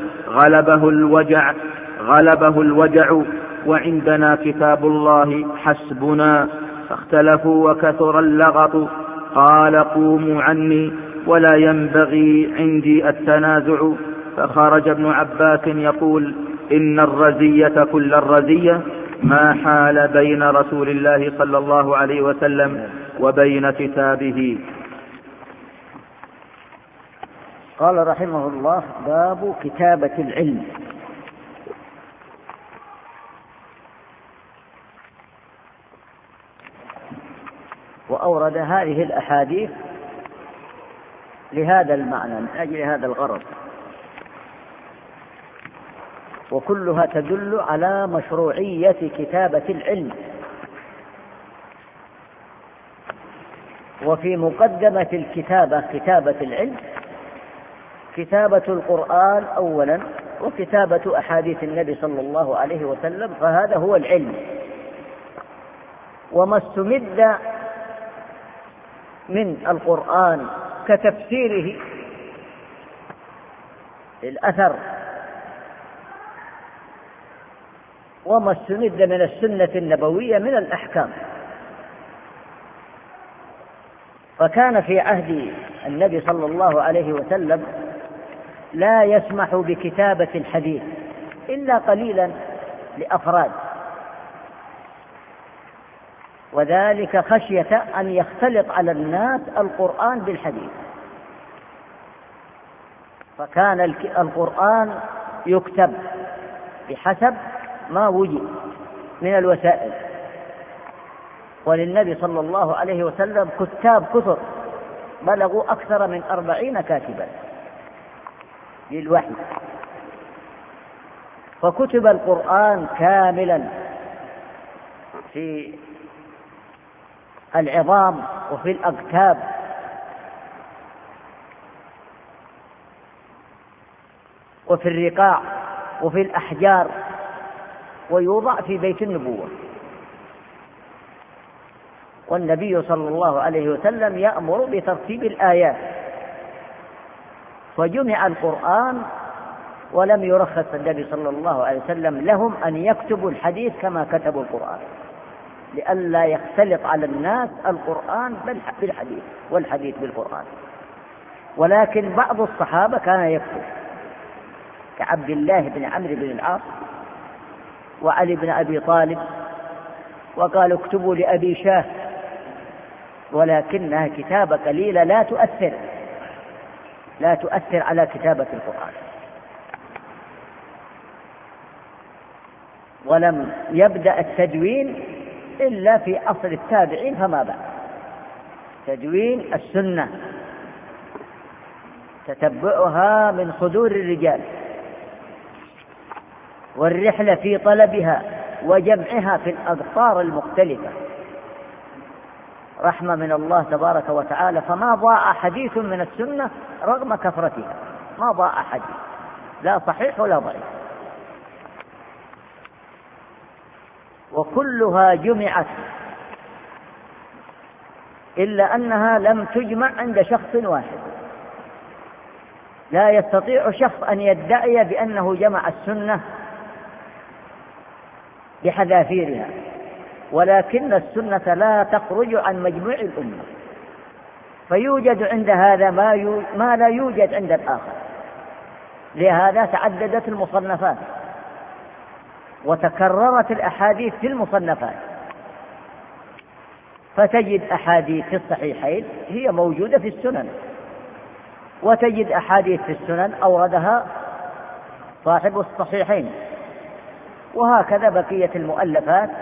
غلبه الوجع وعندنا كتاب الله حسبنا. فاختلفوا وكثر اللغط. قال قوموا عني ولا ينبغي عندي التنازع. فخرج ابن عباس يقول إن الرزية كل الرزية ما حال بين رسول الله صلى الله عليه وسلم وبين كتابه. قال رحمه الله باب كتابة العلم. وأورد هذه الأحاديث لهذا المعنى من أجل هذا الغرض، وكلها تدل على مشروعية كتابة العلم. وفي مقدمة الكتابة كتابة العلم كتابة القرآن أولا وكتابة أحاديث النبي صلى الله عليه وسلم، فهذا هو العلم. وما استمد من القرآن كتفسيره الأثر، وما استمد من السنة النبوية من الأحكام. فكان في عهد النبي صلى الله عليه وسلم لا يسمح بكتابة الحديث إلا قليلا لأفراد، وذلك خشية أن يختلط على الناس القرآن بالحديث. فكان القرآن يكتب بحسب ما وجد من الوسائل، وللنبي صلى الله عليه وسلم كتاب كثر بلغوا أكثر من 40 كاتبا للوحي، فكتب القرآن كاملا في العظام وفي الأكتاب، وفي الرقاع وفي الأحجار، ويوضع في بيت النبوة. والنبي صلى الله عليه وسلم يأمر بترتيب الآيات، فجمع القرآن، ولم يرخص النبي صلى الله عليه وسلم لهم أن يكتبوا الحديث كما كتبوا القرآن، لئلا يختلط على الناس القرآن بالحديث والحديث بالقرآن. ولكن بعض الصحابة كان يكتب، كعبد الله بن عمرو بن العاص وعلي بن أبي طالب، وقالوا اكتبوا لأبي شاه، ولكنها كتابة قليلة لا تؤثر على كتابة القرآن. ولم يبدأ التدوين إلا في عصر التابعين فما بعد، تدوين السنة تتبعها من صدور الرجال، والرحلة في طلبها وجمعها في الأقطار المختلفة، رحمة من الله تبارك وتعالى. فما ضاع حديث من السنة رغم كثرتها، ما ضاع حديث، لا صحيح ولا ضعيف، وكلها جمعت، إلا أنها لم تجمع عند شخص واحد. لا يستطيع شخص أن يدعي بأنه جمع السنة بحذافيرها، ولكن السنة لا تخرج عن مجموع الأمة، فيوجد عند هذا ما لا يوجد عند الآخر. لهذا تعددت المصنفات وتكررت الأحاديث في المصنفات، فتجد أحاديث في الصحيحين هي موجودة في السنن، وتجد أحاديث في السنن أوردها صاحب الصحيحين، وهكذا بقية المؤلفات،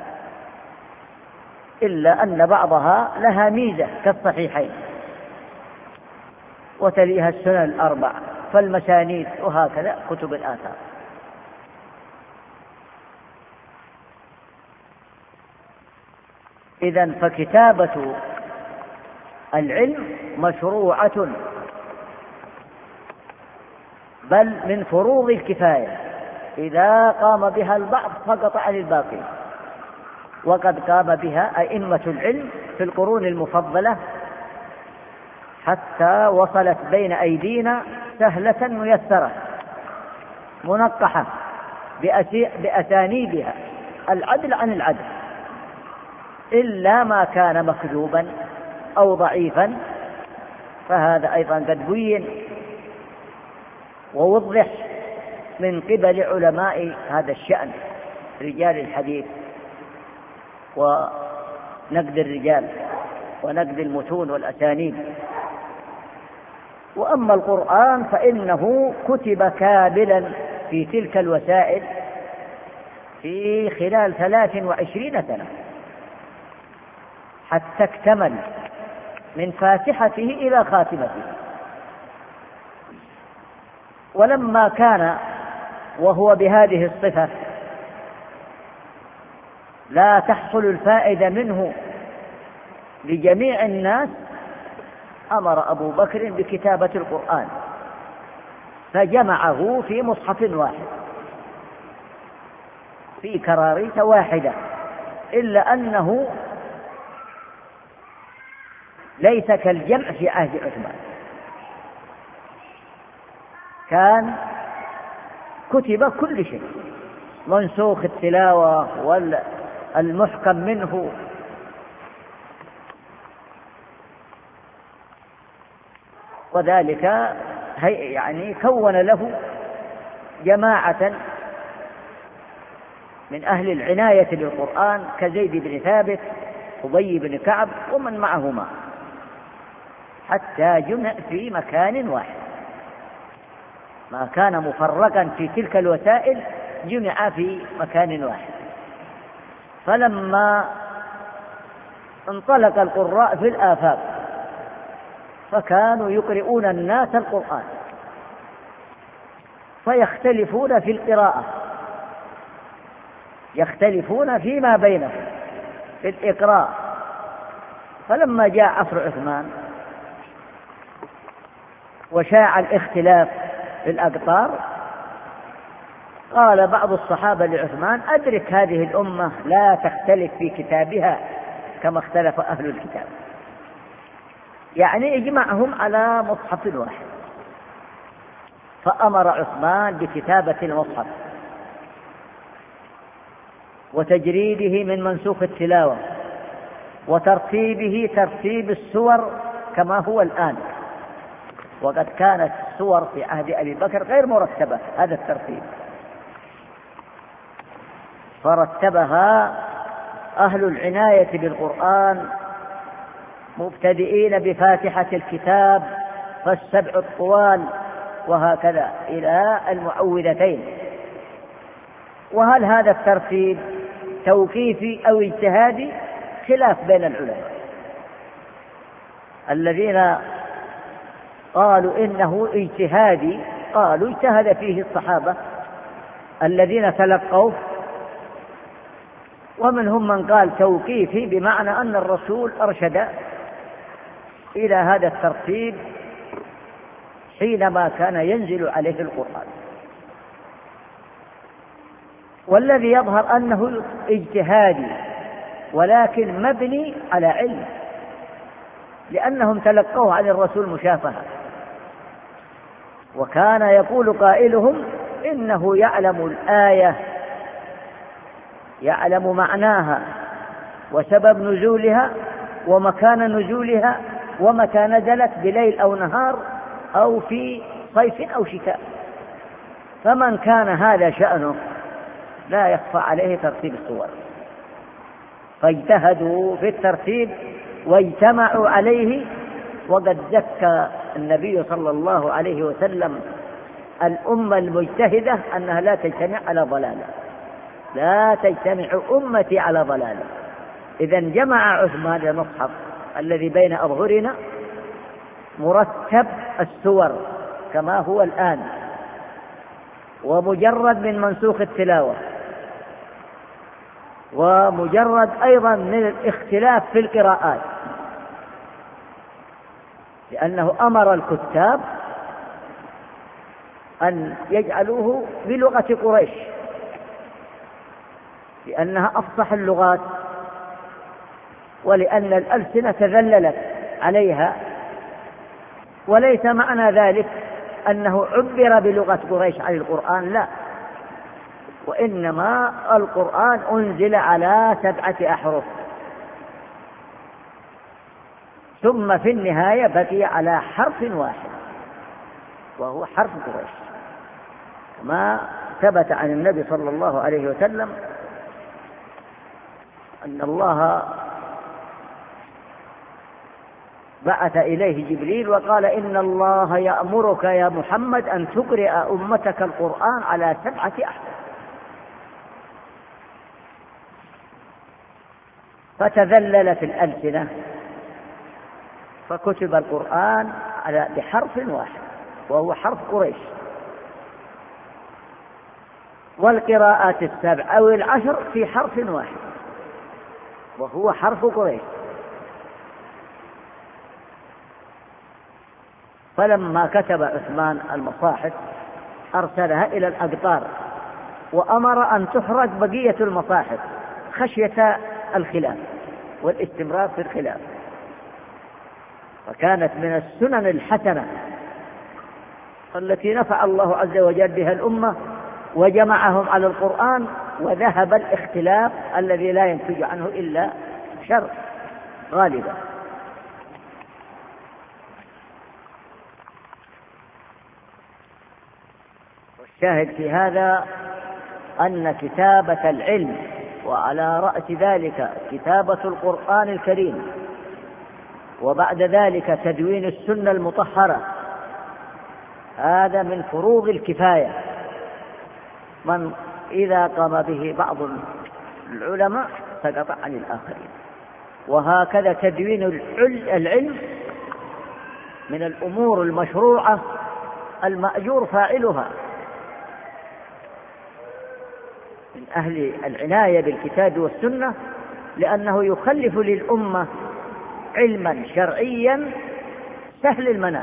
إلا أن بعضها لها ميزة كالصحيحين، وتليها السنن الأربع، فالمسانيد، وهكذا كتب الآثار. إذن فكتابة العلم مشروعة، بل من فروض الكفاية، إذا قام بها البعض سقط عن الباقي، وقد قام بها أئمة العلم في القرون المفضلة حتى وصلت بين أيدينا سهلة ميسرة منقحة بأسانيدها العدل عن العدل، إلا ما كان مكذوبا أو ضعيفا، فهذا أيضا قد بين ووضح من قبل علماء هذا الشأن، رجال الحديث ونقد الرجال ونقد المتون والأسانيد. وأما القرآن فإنه كتب كاملا في تلك الوسائل في خلال 23 سنة حتى اكتمل من فاتحته إلى خاتمته. ولما كان وهو بهذه الصفة لا تحصل الفائدة منه لجميع الناس، أمر أبو بكر بكتابة القرآن، فجمعه في مصحف واحد في كراريس واحدة، إلا أنه ليس كالجمع في عهد عثمان، كان كتب كل شيء، منسوخ التلاوة والمحكم منه، وذلك يعني كون له جماعة من أهل العناية للقرآن كزيد بن ثابت، أبي بن كعب، ومن معهما، حتى جمع في مكان واحد، ما كان مفرقا في تلك الوسائل جمع في مكان واحد. فلما انطلق القراء في الآفاق فكانوا يقرؤون الناس القرآن فيختلفون في القراءة، يختلفون فيما بينهم في الإقراء. فلما جاء عصر عثمان وشاع الاختلاف في الأقطار، قال بعض الصحابة لعثمان: أدرك هذه الأمة لا تختلف في كتابها كما اختلف أهل الكتاب، يعني اجمعهم على مصحف واحد. فأمر عثمان بكتابة المصحف وتجريده من منسوخ التلاوة وترتيبه ترتيب السور كما هو الآن، وقد كانت السور في عهد أبي بكر غير مرتبة هذا الترتيب، فرتبها أهل العناية بالقرآن مبتدئين بفاتحة الكتاب فالسبع الطوال وهكذا إلى المعوذتين. وهل هذا الترتيب توقيفي أو اجتهادي؟ خلاف بين العلماء. الذين قالوا إنه اجتهادي قالوا اجتهد فيه الصحابة الذين تلقوا، ومنهم من قال توقيفي بمعنى أن الرسول أرشد إلى هذا الترتيب حينما كان ينزل عليه القرآن. والذي يظهر أنه اجتهادي ولكن مبني على علم، لأنهم تلقوه عن الرسول مشافهة، وكان يقول قائلهم إنه يعلم الآية، يعلم معناها وسبب نزولها ومكان نزولها ومتى نزلت بليل أو نهار أو في صيف أو شتاء. فمن كان هذا شأنه لا يخفى عليه ترتيب السور، فاجتهدوا في الترتيب واجتمعوا عليه. وقد زكى النبي صلى الله عليه وسلم الأمة المجتهدة أنها لا تجتمع على ضلالة، لا تجتمع أمتي على ضلالة. إذا جمع عثمان المصحف الذي بين أظهرنا مرتب السور كما هو الآن، ومجرد من منسوخ التلاوة، ومجرد أيضا من الاختلاف في القراءات، لأنه أمر الكتاب أن يجعلوه بلغة قريش لأنها أفصح اللغات، ولأن الألسنة تذللت عليها. وليس معنى ذلك أنه عبر بلغة قريش عن القرآن، لا، وإنما القرآن أنزل على 7 أحرف، ثم في النهاية بقي على حرف واحد وهو حرف قريش، ما ثبت عن النبي صلى الله عليه وسلم أن الله بعث إليه جبريل وقال: إن الله يأمرك يا محمد أن تقرئ أمتك القرآن على 7 أحرف. فتذللت الألسنة فكتب القرآن بحرف واحد وهو حرف قريش. والقراءات 7 أو 10 في حرف واحد وهو حرف قريش. فلما كتب عثمان المصاحف أرسلها إلى الأقطار وأمر أن تحرق بقية المصاحف خشية الخلاف والاستمرار في الخلاف. وكانت من السنن الحسنة التي نفع الله عز وجل بها الأمة وجمعهم على القرآن، وذهب الاختلاف الذي لا ينتج عنه إلا شر غالبا. والشاهد في هذا أن كتابة العلم وعلى رأس ذلك كتابة القرآن الكريم وبعد ذلك تدوين السنة المطهرة هذا من فروض الكفاية، من إذا قام به بعض العلماء سقط عن الآخرين. وهكذا تدوين العلم من الأمور المشروعة المأجور فاعلها، من أهل العناية بالكتاب والسنة، لأنه يخلف للأمة علما شرعيا سهل المنال،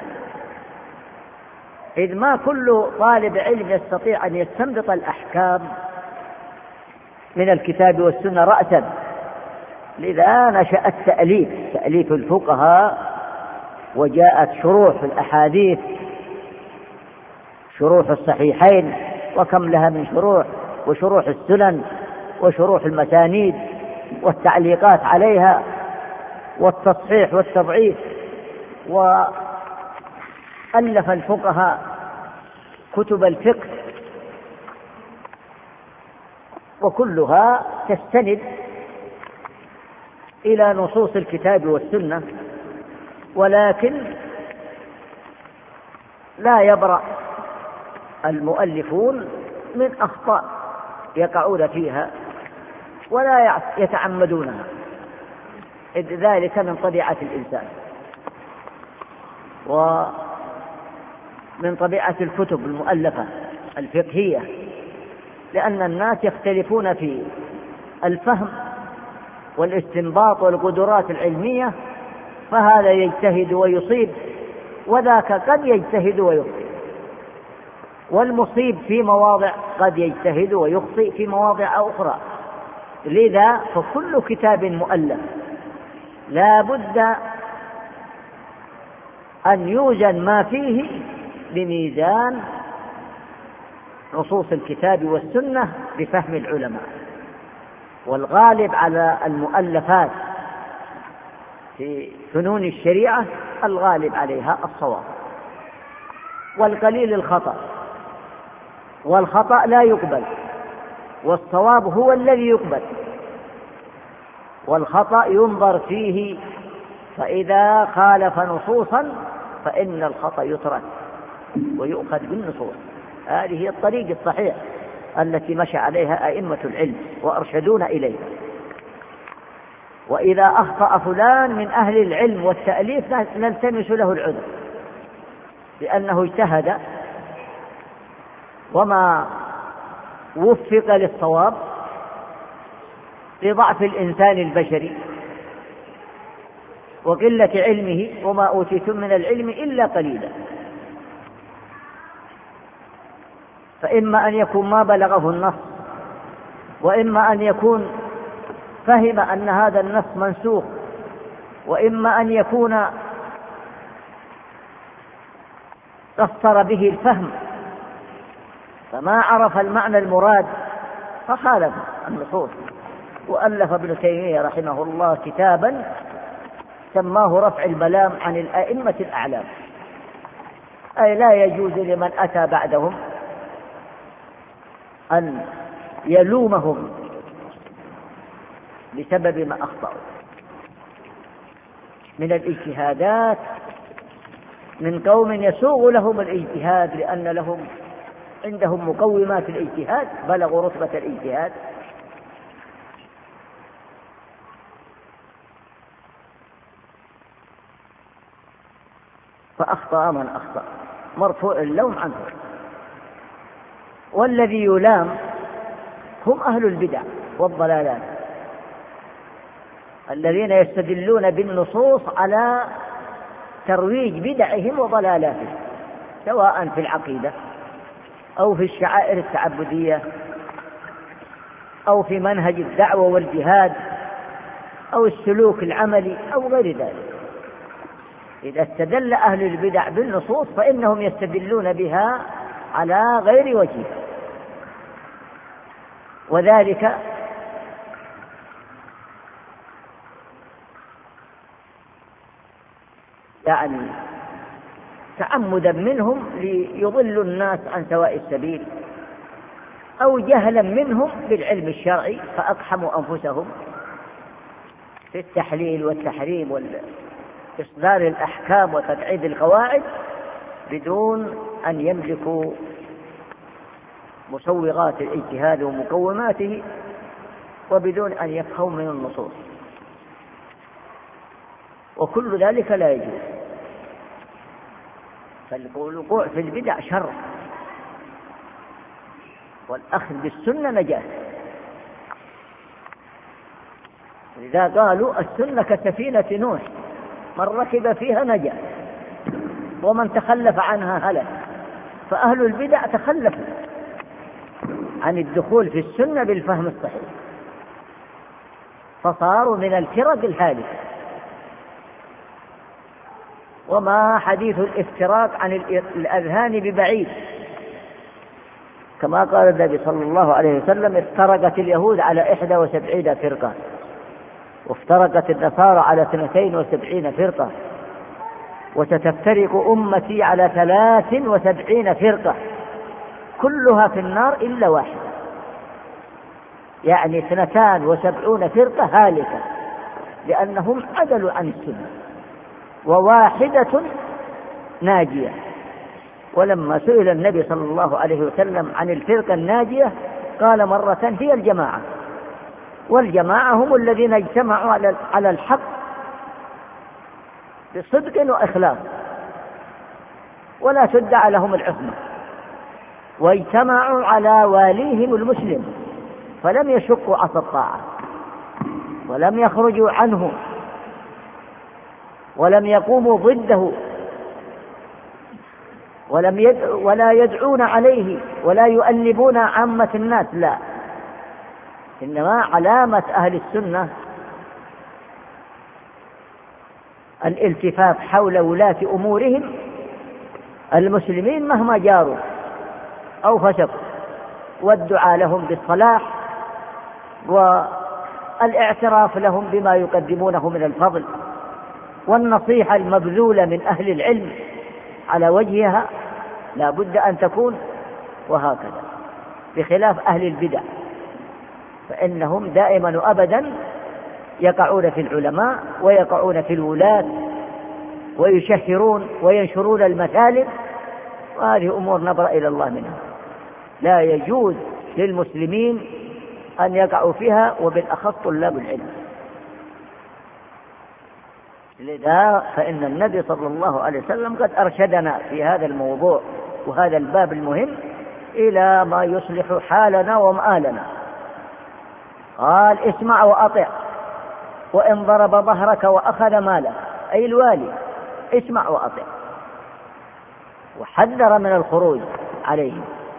إذ ما كل طالب علم يستطيع أن يستنبط الأحكام من الكتاب والسنة رأسا. لذا نشأ تأليف الفقهاء، وجاءت شروح الأحاديث، شروح الصحيحين وكم لها من شروح، وشروح السنن، وشروح المسانيد، والتعليقات عليها، والتصحيح والتضعيف. وألف الفقهاء كتب الفقه، وكلها تستند إلى نصوص الكتاب والسنة، ولكن لا يبرأ المؤلفون من أخطاء يقعون فيها ولا يتعمدونها، إذ ذلك من طبيعة الإنسان ومن طبيعة الكتب المؤلفة الفقهية، لأن الناس يختلفون في الفهم والاستنباط والقدرات العلمية، فهذا يجتهد ويصيب، وذاك قد يجتهد ويخطئ، والمصيب في مواضع قد يجتهد ويخطئ في مواضع أخرى. لذا فكل كتاب مؤلف لا بد أن يوزن ما فيه بميزان نصوص الكتاب والسنة بفهم العلماء. والغالب على المؤلفات في فنون الشريعة الغالب عليها الصواب، والقليل الخطأ، والخطأ لا يقبل، والصواب هو الذي يقبل. والخطأ ينظر فيه، فإذا خالف نصوصا فإن الخطأ يترك ويؤخذ بالنصوص. هذه هي الطريق الصحيح التي مشى عليها أئمة العلم وأرشدونا إليها. وإذا أخطأ فلان من أهل العلم والتأليف نلتمس له العذر، لأنه اجتهد وما وفق للصواب لضعف الإنسان البشري وقلة علمه، وما أوتيتم من العلم إلا قليلا. فإما أن يكون ما بلغه النص، وإما أن يكون فهم أن هذا النص منسوخ، وإما أن يكون قصر به الفهم فما عرف المعنى المراد فخالف النصوص. وألف ابن تيمية رحمه الله كتابا سماه رفع الملام عن الأئمة الأعلام، أي لا يجوز لمن أتى بعدهم أن يلومهم بسبب ما أخطأوا من الاجتهادات، من قوم يسوغ لهم الاجتهاد لأن لهم عندهم مقومات الاجتهاد، بلغوا رتبة الاجتهاد، فأخطأ من أخطأ مرفوع اللوم عنه. والذي يلام هم أهل البدع والضلالات الذين يستدلون بالنصوص على ترويج بدعهم وضلالاتهم، سواء في العقيدة أو في الشعائر التعبدية أو في منهج الدعوة والجهاد أو السلوك العملي أو غير ذلك. إذا استدل أهل البدع بالنصوص فإنهم يستدلون بها على غير وجه، وذلك يعني تعمدا منهم ليضلوا الناس عن سواء السبيل، أو جهلا منهم بالعلم الشرعي فأقحموا أنفسهم في التحليل والتحريم وإصدار الأحكام وتبعيد القواعد بدون أن يملكوا مسوغات الاجتهاد ومقوماته، وبدون أن يفهموا من النصوص، وكل ذلك لا يجوز. فالوقوع في البدع شر، والأخذ بالسنة نجاة. إذا قالوا السنة كسفينة نوح، من ركب فيها نجا ومن تخلف عنها هلك. فأهل البدع تخلفوا عن الدخول في السنة بالفهم الصحيح، فصاروا من الفرق الهالكة. وما حديث الافتراق عن الأذهان ببعيد، كما قال النبي صلى الله عليه وسلم: افترقت اليهود على 71 فرقة، وافترقت النصارى على 72 فرقة، وستفترق أمتي على 73 فرقة كلها في النار إلا واحدة، يعني 72 فرقة هالكة لأنهم عدلوا عن السنة، وواحدة ناجية. ولما سئل النبي صلى الله عليه وسلم عن الفرقة الناجية قال مرة: هي الجماعة، والجماعة هم الذين اجتمعوا على الحق بصدق وإخلاص ولا تدعى لهم العصمة، واجتمعوا على واليهم المسلم فلم يشقوا عصا الطاعة ولم يخرجوا عنه ولم يقوموا ضده ولا يدعون عليه ولا يؤلبون عامة الناس، لا، إنما علامة أهل السنة الالتفاف حول ولاة أمورهم المسلمين مهما جاروا أو فسقوا، والدعاء لهم بالصلاح والاعتراف لهم بما يقدمونه من الفضل، والنصيحة المبذولة من أهل العلم على وجهها لا بد أن تكون، وهكذا. بخلاف أهل البدع فإنهم دائما وأبدا يقعون في العلماء ويقعون في الولاة ويشهرون وينشرون المثالب، وهذه أمور نبرأ إلى الله منها، لا يجوز للمسلمين أن يقعوا فيها، وبالأخص طلاب العلم. لذا فإن النبي صلى الله عليه وسلم قد أرشدنا في هذا الموضوع وهذا الباب المهم إلى ما يصلح حالنا ومآلنا. قال: اسمع وأطع، وإن ضرب ظهرك وأخذ مالك، أي الوالي، اسمع وأطع. وحذر من الخروج عليه،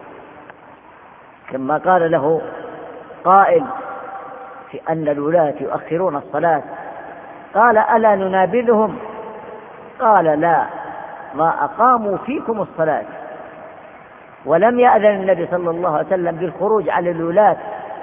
كما قال له قائل في أن الولاة يؤخرون الصلاة، قال: ألا ننابذهم؟ قال: لا، ما أقاموا فيكم الصلاة. ولم يأذن النبي صلى الله عليه وسلم بالخروج على الولاة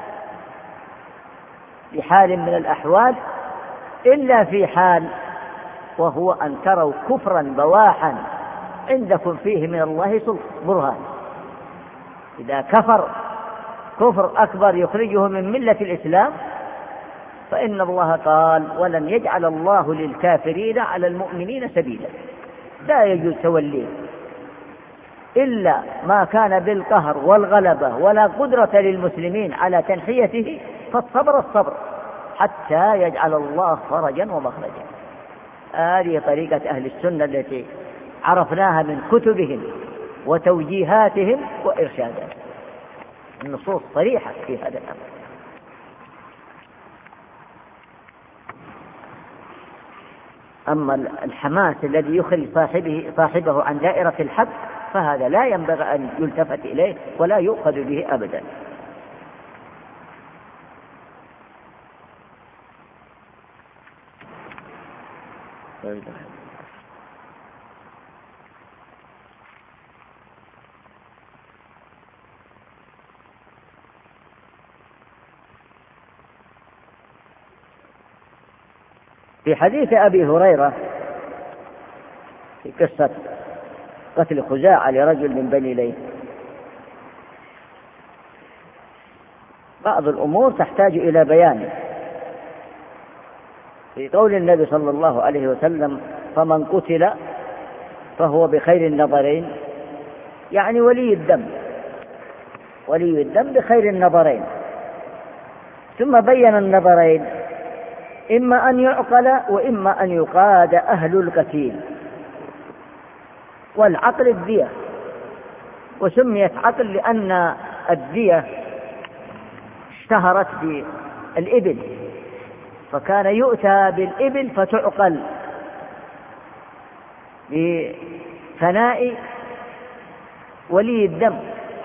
بحال من الأحوال إلا في حال، وهو أن تروا كفرا بواحا عندكم فيه من الله برهان. إذا كفر كفر أكبر يخرجه من ملة الإسلام، فإن الله قال: ولن يجعل الله للكافرين على المؤمنين سبيلا. لا يجوز توليه إلا ما كان بالقهر والغلبة ولا قدرة للمسلمين على تنحيته، فالصبر الصبر حتى يجعل الله فرجا ومخرجا. هذه طريقة أهل السنة التي عرفناها من كتبهم وتوجيهاتهم وإرشاداتهم، النصوص صريحة في هذا الأمر. أما الحماس الذي يخرج صاحبه عن دائرة الحق فهذا لا ينبغي أن يلتفت إليه ولا يؤخذ به أبدا. في حديث أبي هريرة في قصة قتل خزاعة لرجل من بني ليث بعض الأمور تحتاج إلى بيان. في قول النبي صلى الله عليه وسلم: فمن قتل فهو بخير النظرين، يعني ولي الدم بخير النظرين. ثم بين النظرين: إما أن يعقل وإما أن يقاد أهل القتيل. والعقل الدية، وسميت عقل لأن الدية اشتهرت بالإبل، فكان يؤتى بالإبل فتعقل بثناء ولي الدم،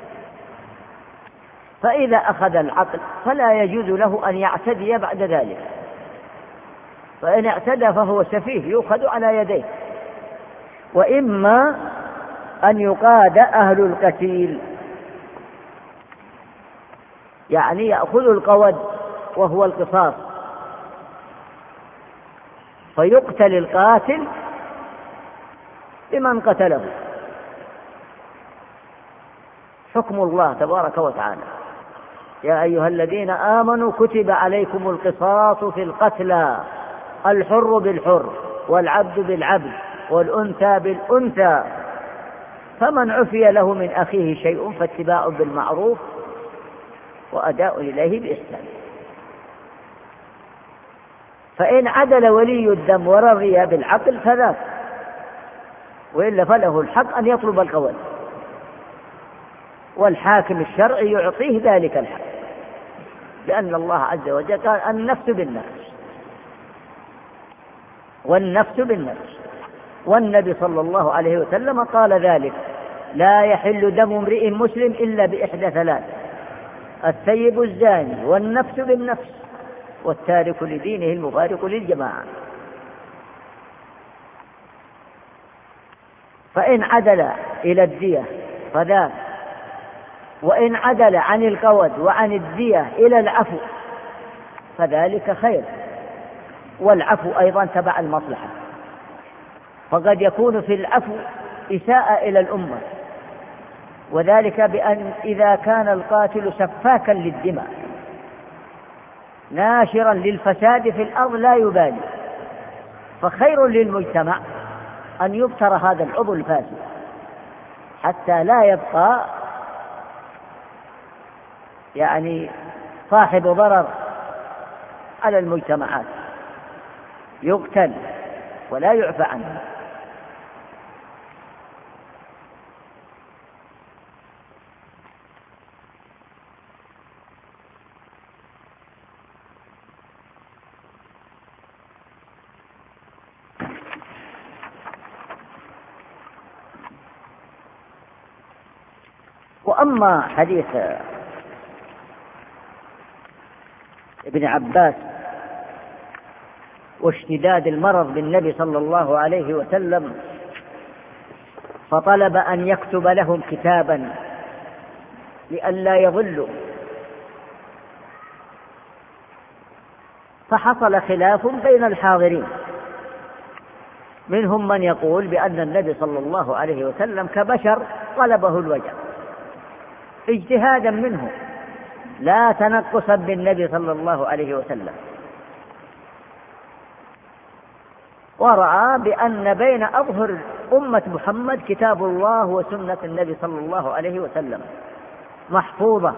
فإذا أخذ العقل فلا يجوز له أن يعتدي بعد ذلك، فإن اعتدى فهو سفيه يؤخذ على يديه. وإما أن يقاد أهل القتيل، يعني يأخذ القود وهو القصاص، فيقتل القاتل بمن قتله. حكم الله تبارك وتعالى: يا أيها الذين آمنوا كتب عليكم القصاص في القتلى، الحر بالحر والعبد بالعبد والأنثى بالأنثى، فمن عفي له من أخيه شيء فاتباع بالمعروف وأداء إليه بإحسان. فإن عدل ولي الدم ورضي بالعقل فذاك، وإلا فله الحق أن يطلب القول، والحاكم الشرعي يعطيه ذلك الحق، لأن الله عز وجل قال: النفس بالنفس والنفس بالنفس. والنبي صلى الله عليه وسلم قال ذلك: لا يحل دم امرئ مسلم إلا بإحدى ثلاث: الثيب الزاني، والنفس بالنفس، والتارك لدينه المفارق للجماعة. فإن عدل إلى الدية فذاك، وإن عدل عن القود وعن الدية إلى العفو فذلك خير، والعفو أيضا تبع المصلحة، فقد يكون في العفو إساءة إلى الأمة، وذلك بأن إذا كان القاتل سفاكا للدماء ناشرا للفساد في الأرض لا يبالي، فخير للمجتمع أن يبتر هذا العضو الفاسد حتى لا يبقى يعني صاحب ضرر على المجتمعات، يقتل ولا يعفى عنه. وأما حديث ابن عباس واشتداد المرض بالنبي صلى الله عليه وسلم، فطلب أن يكتب لهم كتابا لئلا يضلوا، فحصل خلاف بين الحاضرين، منهم من يقول بأن النبي صلى الله عليه وسلم كبشر طلبه الوجع اجتهادا منه لا تنقصا بالنبي صلى الله عليه وسلم، ورأى بأن بين أظهر أمة محمد كتاب الله وسنة النبي صلى الله عليه وسلم محفوظة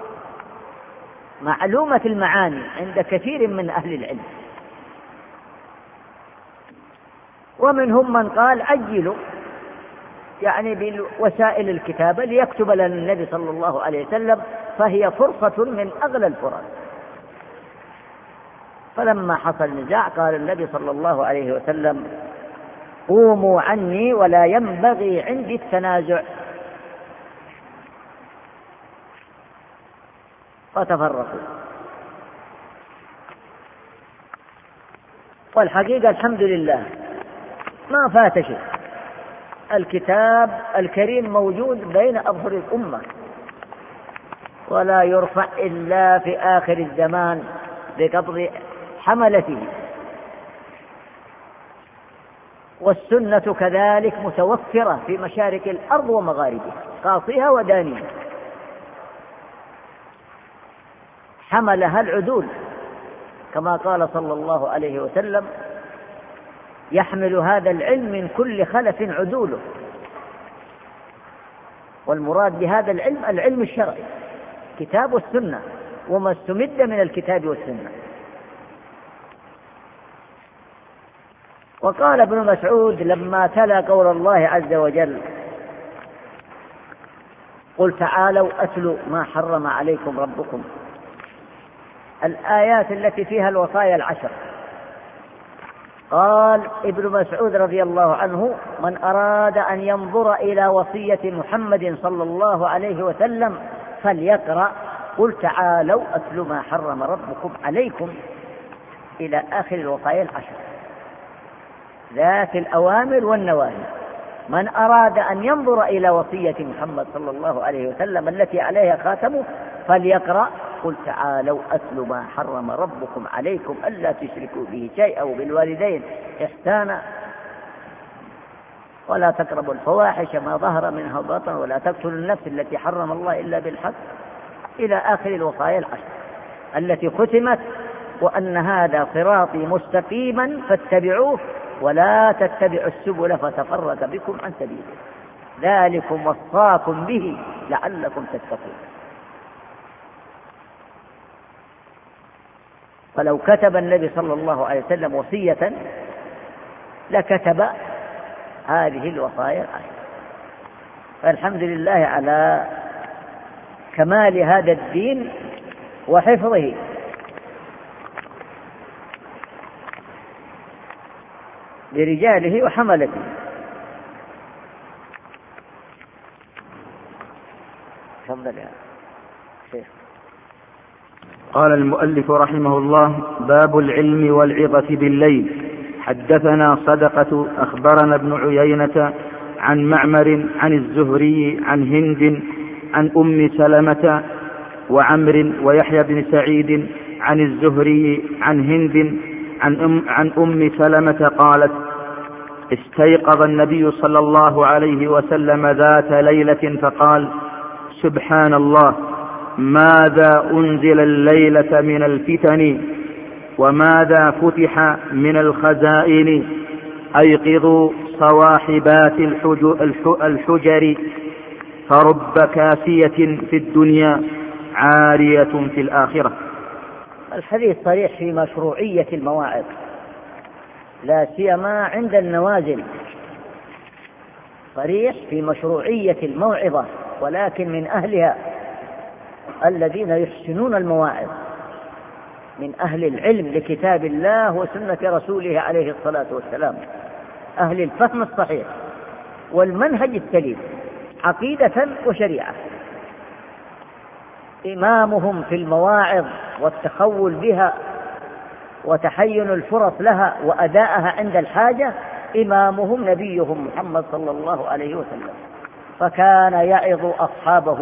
معلومة المعاني عند كثير من أهل العلم. ومنهم من قال عجلوا يعني بوسائل الكتابة ليكتب لنا النبي صلى الله عليه وسلم، فهي فرصة من أغلى الفرص. فلما حصل نزاع قال النبي صلى الله عليه وسلم: قوموا عني ولا ينبغي عندي التنازع، فتفرقوا. والحقيقة الحمد لله ما فات شيء، الكتاب الكريم موجود بين أظهر الأمة، ولا يرفع إلا في آخر الزمان بقبض حملته، والسنة كذلك متوفرة في مشارق الأرض ومغاربها قاصيها ودانيها، حملها العدول كما قال صلى الله عليه وسلم: يحمل هذا العلم من كل خلف عدوله. والمراد بهذا العلم العلم الشرعي، كتاب والسنة وما استمد من الكتاب والسنة. وقال ابن مسعود لما تلا قول الله عز وجل: قل تعالوا أتلوا ما حرم عليكم ربكم، الآيات التي فيها الوصايا العشر، قال ابن مسعود رضي الله عنه: من أراد أن ينظر إلى وصية محمد صلى الله عليه وسلم فليقرأ قل تعالوا أتلوا ما حرم ربكم عليكم إلى آخر الوصايا العشر ذات الأوامر والنواهي. من أراد أن ينظر إلى وصية محمد صلى الله عليه وسلم التي عليها خاتمه فليقرأ قل تعالوا أتلوا ما حرم ربكم عليكم ألا تشركوا به شيئا وبالوالدين إحسانا ولا تقربوا الفواحش ما ظهر منها وبطن ولا تقتلوا النفس التي حرم الله إلا بالحق إلى آخر الوصايا العشر التي ختمت: وأن هذا صراطي مستقيما فاتبعوه ولا تتبعوا السبل فتفرق بكم عن سبيله ذلكم وصاكم به لعلكم تتقون. فلو كتب النبي صلى الله عليه وسلم وصية لكتب هذه الوصايا العشر. فالحمد لله على كمال هذا الدين وحفظه. لرجاله وحملته. تفضل يا شيخ. قال المؤلف رحمه الله: باب العلم والعظة بالليل. حدثنا صدقة أخبرنا ابن عيينة عن معمر عن الزهري عن هند عن أم سلمة وعمر ويحيى بن سعيد عن الزهري عن هند عن أم سلمة قالت: استيقظ النبي صلى الله عليه وسلم ذات ليلة فقال: سبحان الله، ماذا أنزل الليلة من الفتن وماذا فتح من الخزائن، أيقظوا صواحبات الحجر فرب كاسية في الدنيا عارية في الآخرة. الحديث صريح في مشروعية المواعظ لا سيما عند النوازل، صريح في مشروعية الموعظة، ولكن من أهلها الذين يحسنون المواعظ من أهل العلم لكتاب الله وسنة رسوله عليه الصلاة والسلام، أهل الفهم الصحيح والمنهج السليم عقيدة وشريعة. إمامهم في المواعظ والتخول بها وتحين الفرص لها وأداءها عند الحاجة إمامهم نبيهم محمد صلى الله عليه وسلم، فكان يعظ أصحابه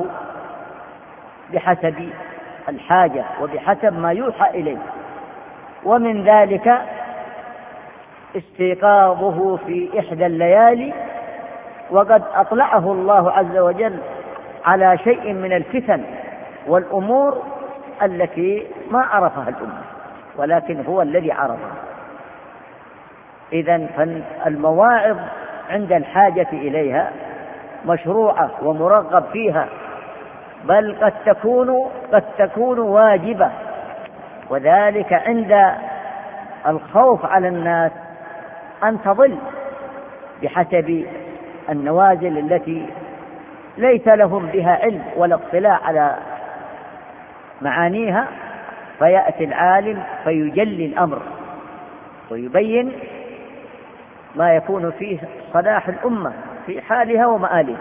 بحسب الحاجة وبحسب ما يوحى إليه. ومن ذلك استيقاظه في إحدى الليالي وقد أطلعه الله عز وجل على شيء من الفتن والأمور التي ما عرفها الأمة، ولكن هو الذي عرفها. إذن فالمواعظ عند الحاجة إليها مشروعة ومرغب فيها، بل قد تكون واجبة، وذلك عند الخوف على الناس أن تضل بحسب النوازل التي ليس لهم بها علم ولا اطلاع على معانيها، فيأتي العالم فيجلي الأمر ويبين ما يكون فيه صلاح الأمة في حالها ومآلها.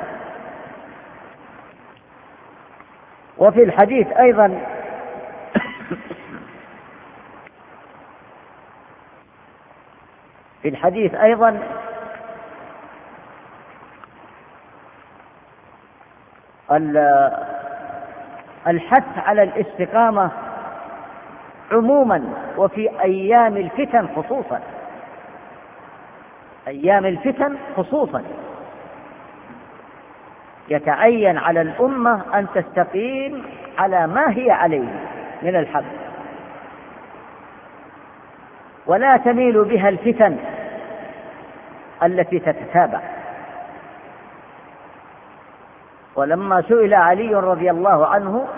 وفي الحديث أيضا الحث على الاستقامة عموما، وفي أيام الفتن خصوصا، أيام الفتن خصوصا يتعين على الأمة أن تستقيم على ما هي عليه من الحق، ولا تميل بها الفتن التي تتتابع. ولما سئل علي رضي الله عنه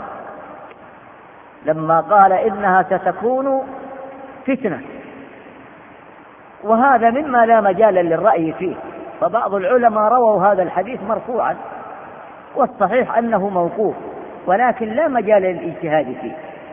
لما قال إنها ستكون فتنة وهذا مما لا مجال للرأي فيه، فبعض العلماء رووا هذا الحديث مرفوعا، والصحيح أنه موقوف، ولكن لا مجال للاجتهاد فيه.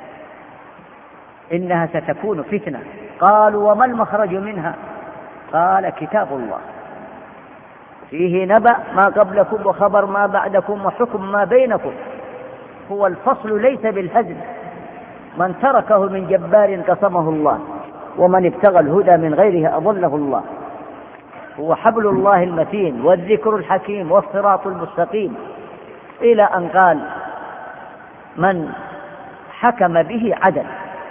إنها ستكون فتنة. قالوا وما المخرج منها؟ قال كتاب الله فيه نبأ ما قبلكم وخبر ما بعدكم وحكم ما بينكم. هو الفصل ليس بالهزل، من تركه من جبار قصمه الله، ومن ابتغى الهدى من غيره أضله الله. هو حبل الله المتين والذكر الحكيم والصراط المستقيم، إلى أن قال من حكم به عدل،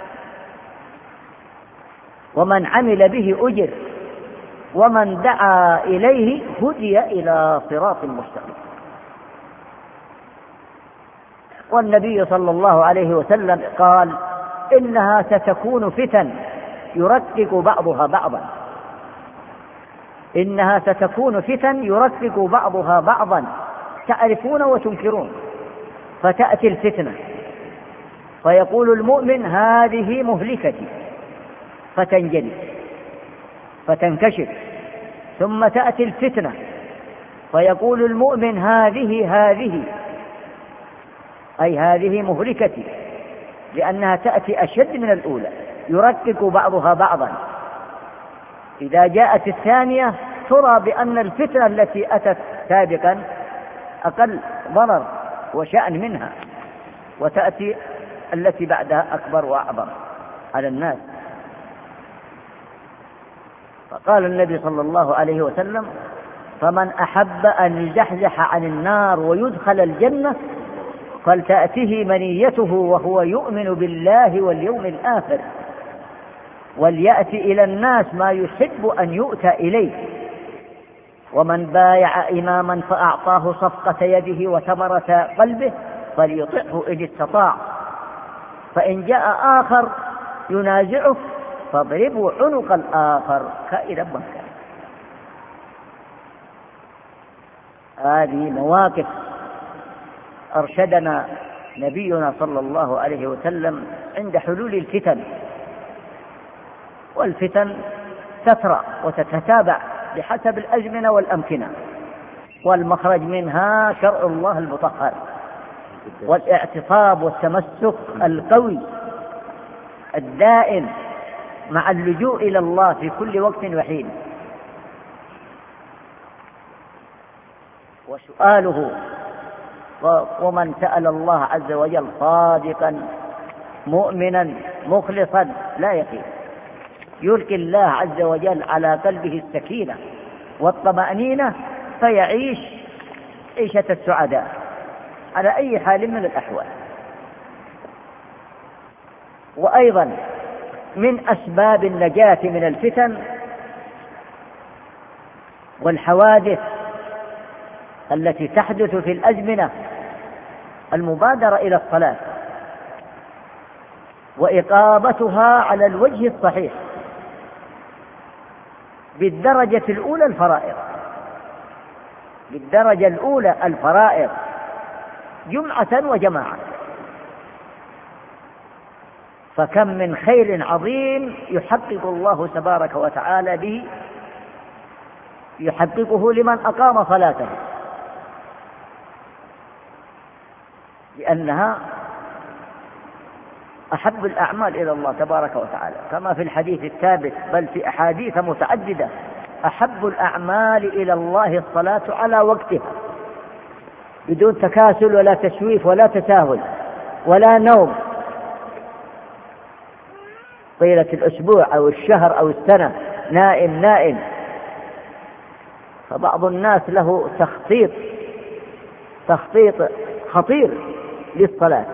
ومن عمل به أجر، ومن دعا إليه هدي إلى صراط مستقيم. والنبي صلى الله عليه وسلم قال إنها ستكون فتن يركك بعضها بعضا، إنها ستكون فتن يركك بعضها بعضا، تعرفون وتنكرون. فتأتي الفتنة فيقول المؤمن هذه مهلكتي، فتنجلي فتنكشف. ثم تأتي الفتنة فيقول المؤمن هذه أي هذه مهلكتي، لأنها تأتي أشد من الأولى، يركك بعضها بعضا. إذا جاءت الثانية ترى بأن الفتنة التي أتت سابقا أقل ضرر وشأن منها، وتأتي التي بعدها أكبر وأعظم على الناس. فقال النبي صلى الله عليه وسلم فمن أحب أن يزحزح عن النار ويدخل الجنة فلتأته منيته وهو يؤمن بالله واليوم الآخر، وليأتي إلى الناس ما يحب أن يؤتى إليه. ومن بايع إماما فأعطاه صفقة يده وثمرة قلبه فليطعه إن استطاع، فإن جاء آخر ينازعه فاضربوا عنق الآخر كائنا من كان. هذه مواقف أرشدنا نبينا صلى الله عليه وسلم عند حلول الفتن، والفتن تترى وتتتابع بحسب الأزمنة والأمكنة، والمخرج منها شرع الله المطهر والاعتصاب والتمسك القوي الدائم مع اللجوء إلى الله في كل وقت وحين، وسؤاله. ومن سأل الله عز وجل صادقا مؤمنا مخلصا لا يخيب، يلقي الله عز وجل على قلبه السكينة والطمأنينة، فيعيش عيشة السعداء على أي حال من الأحوال. وأيضا من أسباب النجاة من الفتن والحوادث التي تحدث في الأزمنة المبادرة إلى الصلاة وإقامتها على الوجه الصحيح بالدرجة الأولى الفرائض، بالدرجة الأولى الفرائض جمعة وجماعة. فكم من خير عظيم يحقق الله تبارك وتعالى به، يحققه لمن أقام صلاته، لأنها أحب الأعمال إلى الله تبارك وتعالى، كما في الحديث الثابت بل في أحاديث متعددة: أحب الأعمال إلى الله الصلاة على وقتها، بدون تكاسل ولا تسويف ولا تساهل ولا نوم، طيلة الأسبوع أو الشهر أو السنة نائم. فبعض الناس له تخطيط خطير للصلاة،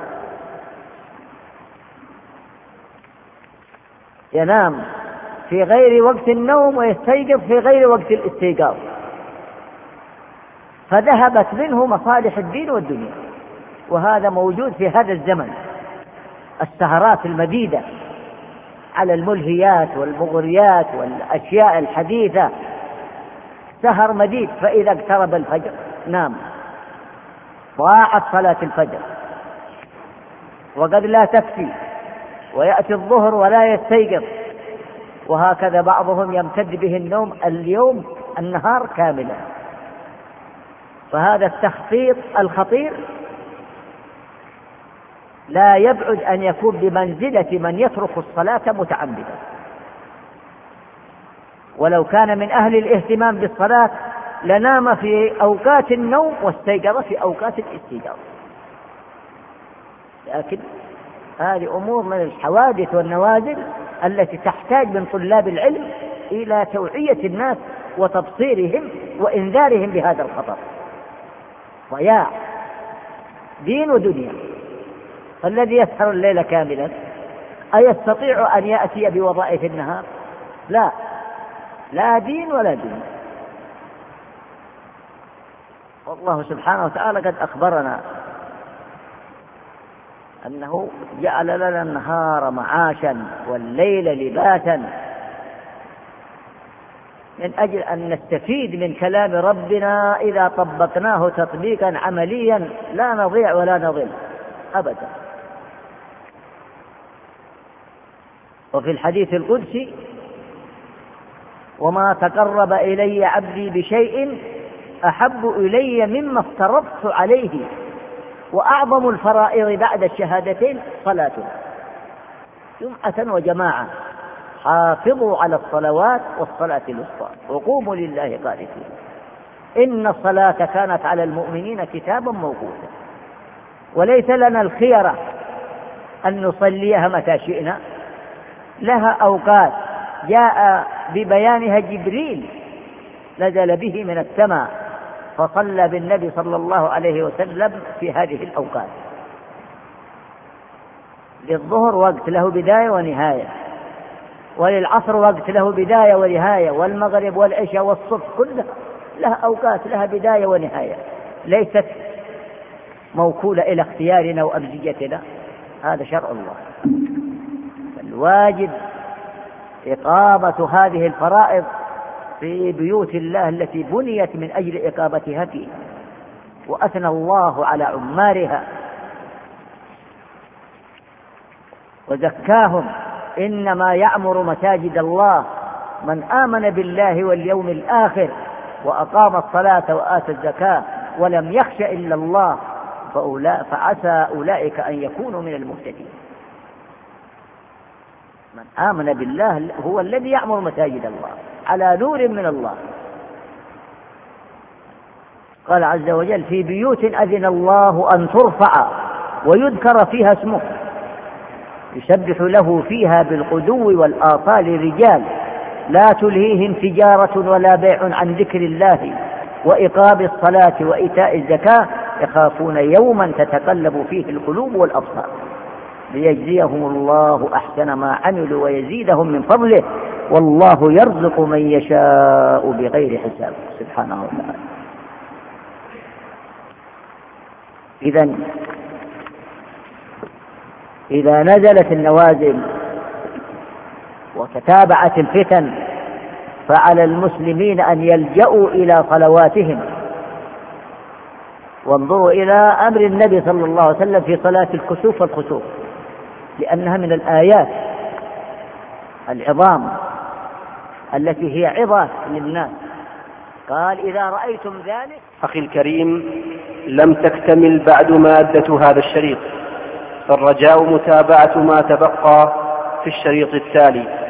ينام في غير وقت النوم ويستيقظ في غير وقت الاستيقاظ، فذهبت منه مصالح الدين والدنيا. وهذا موجود في هذا الزمن، السهرات المديدة على الملهيات والمغريات والأشياء الحديثة، سهر مديد، فإذا اقترب الفجر نام، ضاعت صلاة الفجر، وقد لا تكفي، ويأتي الظهر ولا يستيقظ، وهكذا بعضهم يمتد به النوم النهار كاملا. فهذا التخطيط الخطير لا يبعد أن يكون بمنزلة من يترك الصلاة متعمدا، ولو كان من أهل الاهتمام بالصلاة لنام في أوقات النوم واستيقظ في أوقات الاستيقاظ. لكن هذه أمور من الحوادث والنوازل التي تحتاج من طلاب العلم إلى توعية الناس وتبصيرهم وإنذارهم بهذا الخطر. ضياع دين ودنيا. فالذي يسهر الليل كاملا أيستطيع أن يأتي بوظائف النهار؟ لا دين ولا دنيا. والله سبحانه وتعالى قد أخبرنا أنه جعل لنا النهار معاشا والليل لباسا، من أجل أن نستفيد من كلام ربنا إذا طبقناه تطبيقا عمليا لا نضيع ولا نضل أبدا. وفي الحديث القدسي: وما تقرب إلي عبدي بشيء أحب إلي مما افترضت عليه، وأعظم الفرائض بعد الشهادتين صلاة جمعة وجماعة، حافظوا على الصلوات والصلاة الوسطى وقوموا لله قانتين، إن الصلاة كانت على المؤمنين كتابا موقوتا. وليس لنا الخيرة أن نصليها متى شئنا، لها أوقات جاء ببيانها جبريل نزل به من السماء فصلى بالنبي صلى الله عليه وسلم في هذه الأوقات. للظهر وقت له بداية ونهاية، وللعصر وقت له بداية ونهاية، والمغرب والعشاء والصبح كلها لها أوقات لها بداية ونهاية، ليست موكولة إلى اختيارنا وأمزجتنا، هذا شرع الله. الواجب إقامة هذه الفرائض في بيوت الله التي بنيت من أجل إقامتها فيها، وأثنى الله على عمارها وزكاهم: إنما يعمر مساجد الله من آمن بالله واليوم الآخر وأقام الصلاة وآتى الزكاة ولم يخش إلا الله فعسى أولئك أن يكونوا من المهتدين. من آمن بالله هو الذي يعمر مساجد الله على نور من الله. قال عز وجل: في بيوت أذن الله أن ترفع ويذكر فيها اسمه يسبح له فيها بالغدو والآصال رجال لا تلهيهم تجارة ولا بيع عن ذكر الله وإقام الصلاة وإيتاء الزكاة يخافون يوما تتقلب فيه القلوب والأبصار ليجزيهم الله أحسن ما عملوا ويزيدهم من فضله والله يرزق من يشاء بغير حساب سبحانه وتعالى. إذا نزلت النوازل وتتابعت الفتن فعلى المسلمين أن يلجأوا إلى صلواتهم. وانظروا إلى أمر النبي صلى الله عليه وسلم في صلاة الكسوف والخسوف، لأنها من الآيات العظام التي هي عظة للناس. قال: إذا رأيتم ذلك. أخي الكريم، لم تكتمل بعد مادة هذا الشريط، فالرجاء متابعة ما تبقى في الشريط التالي.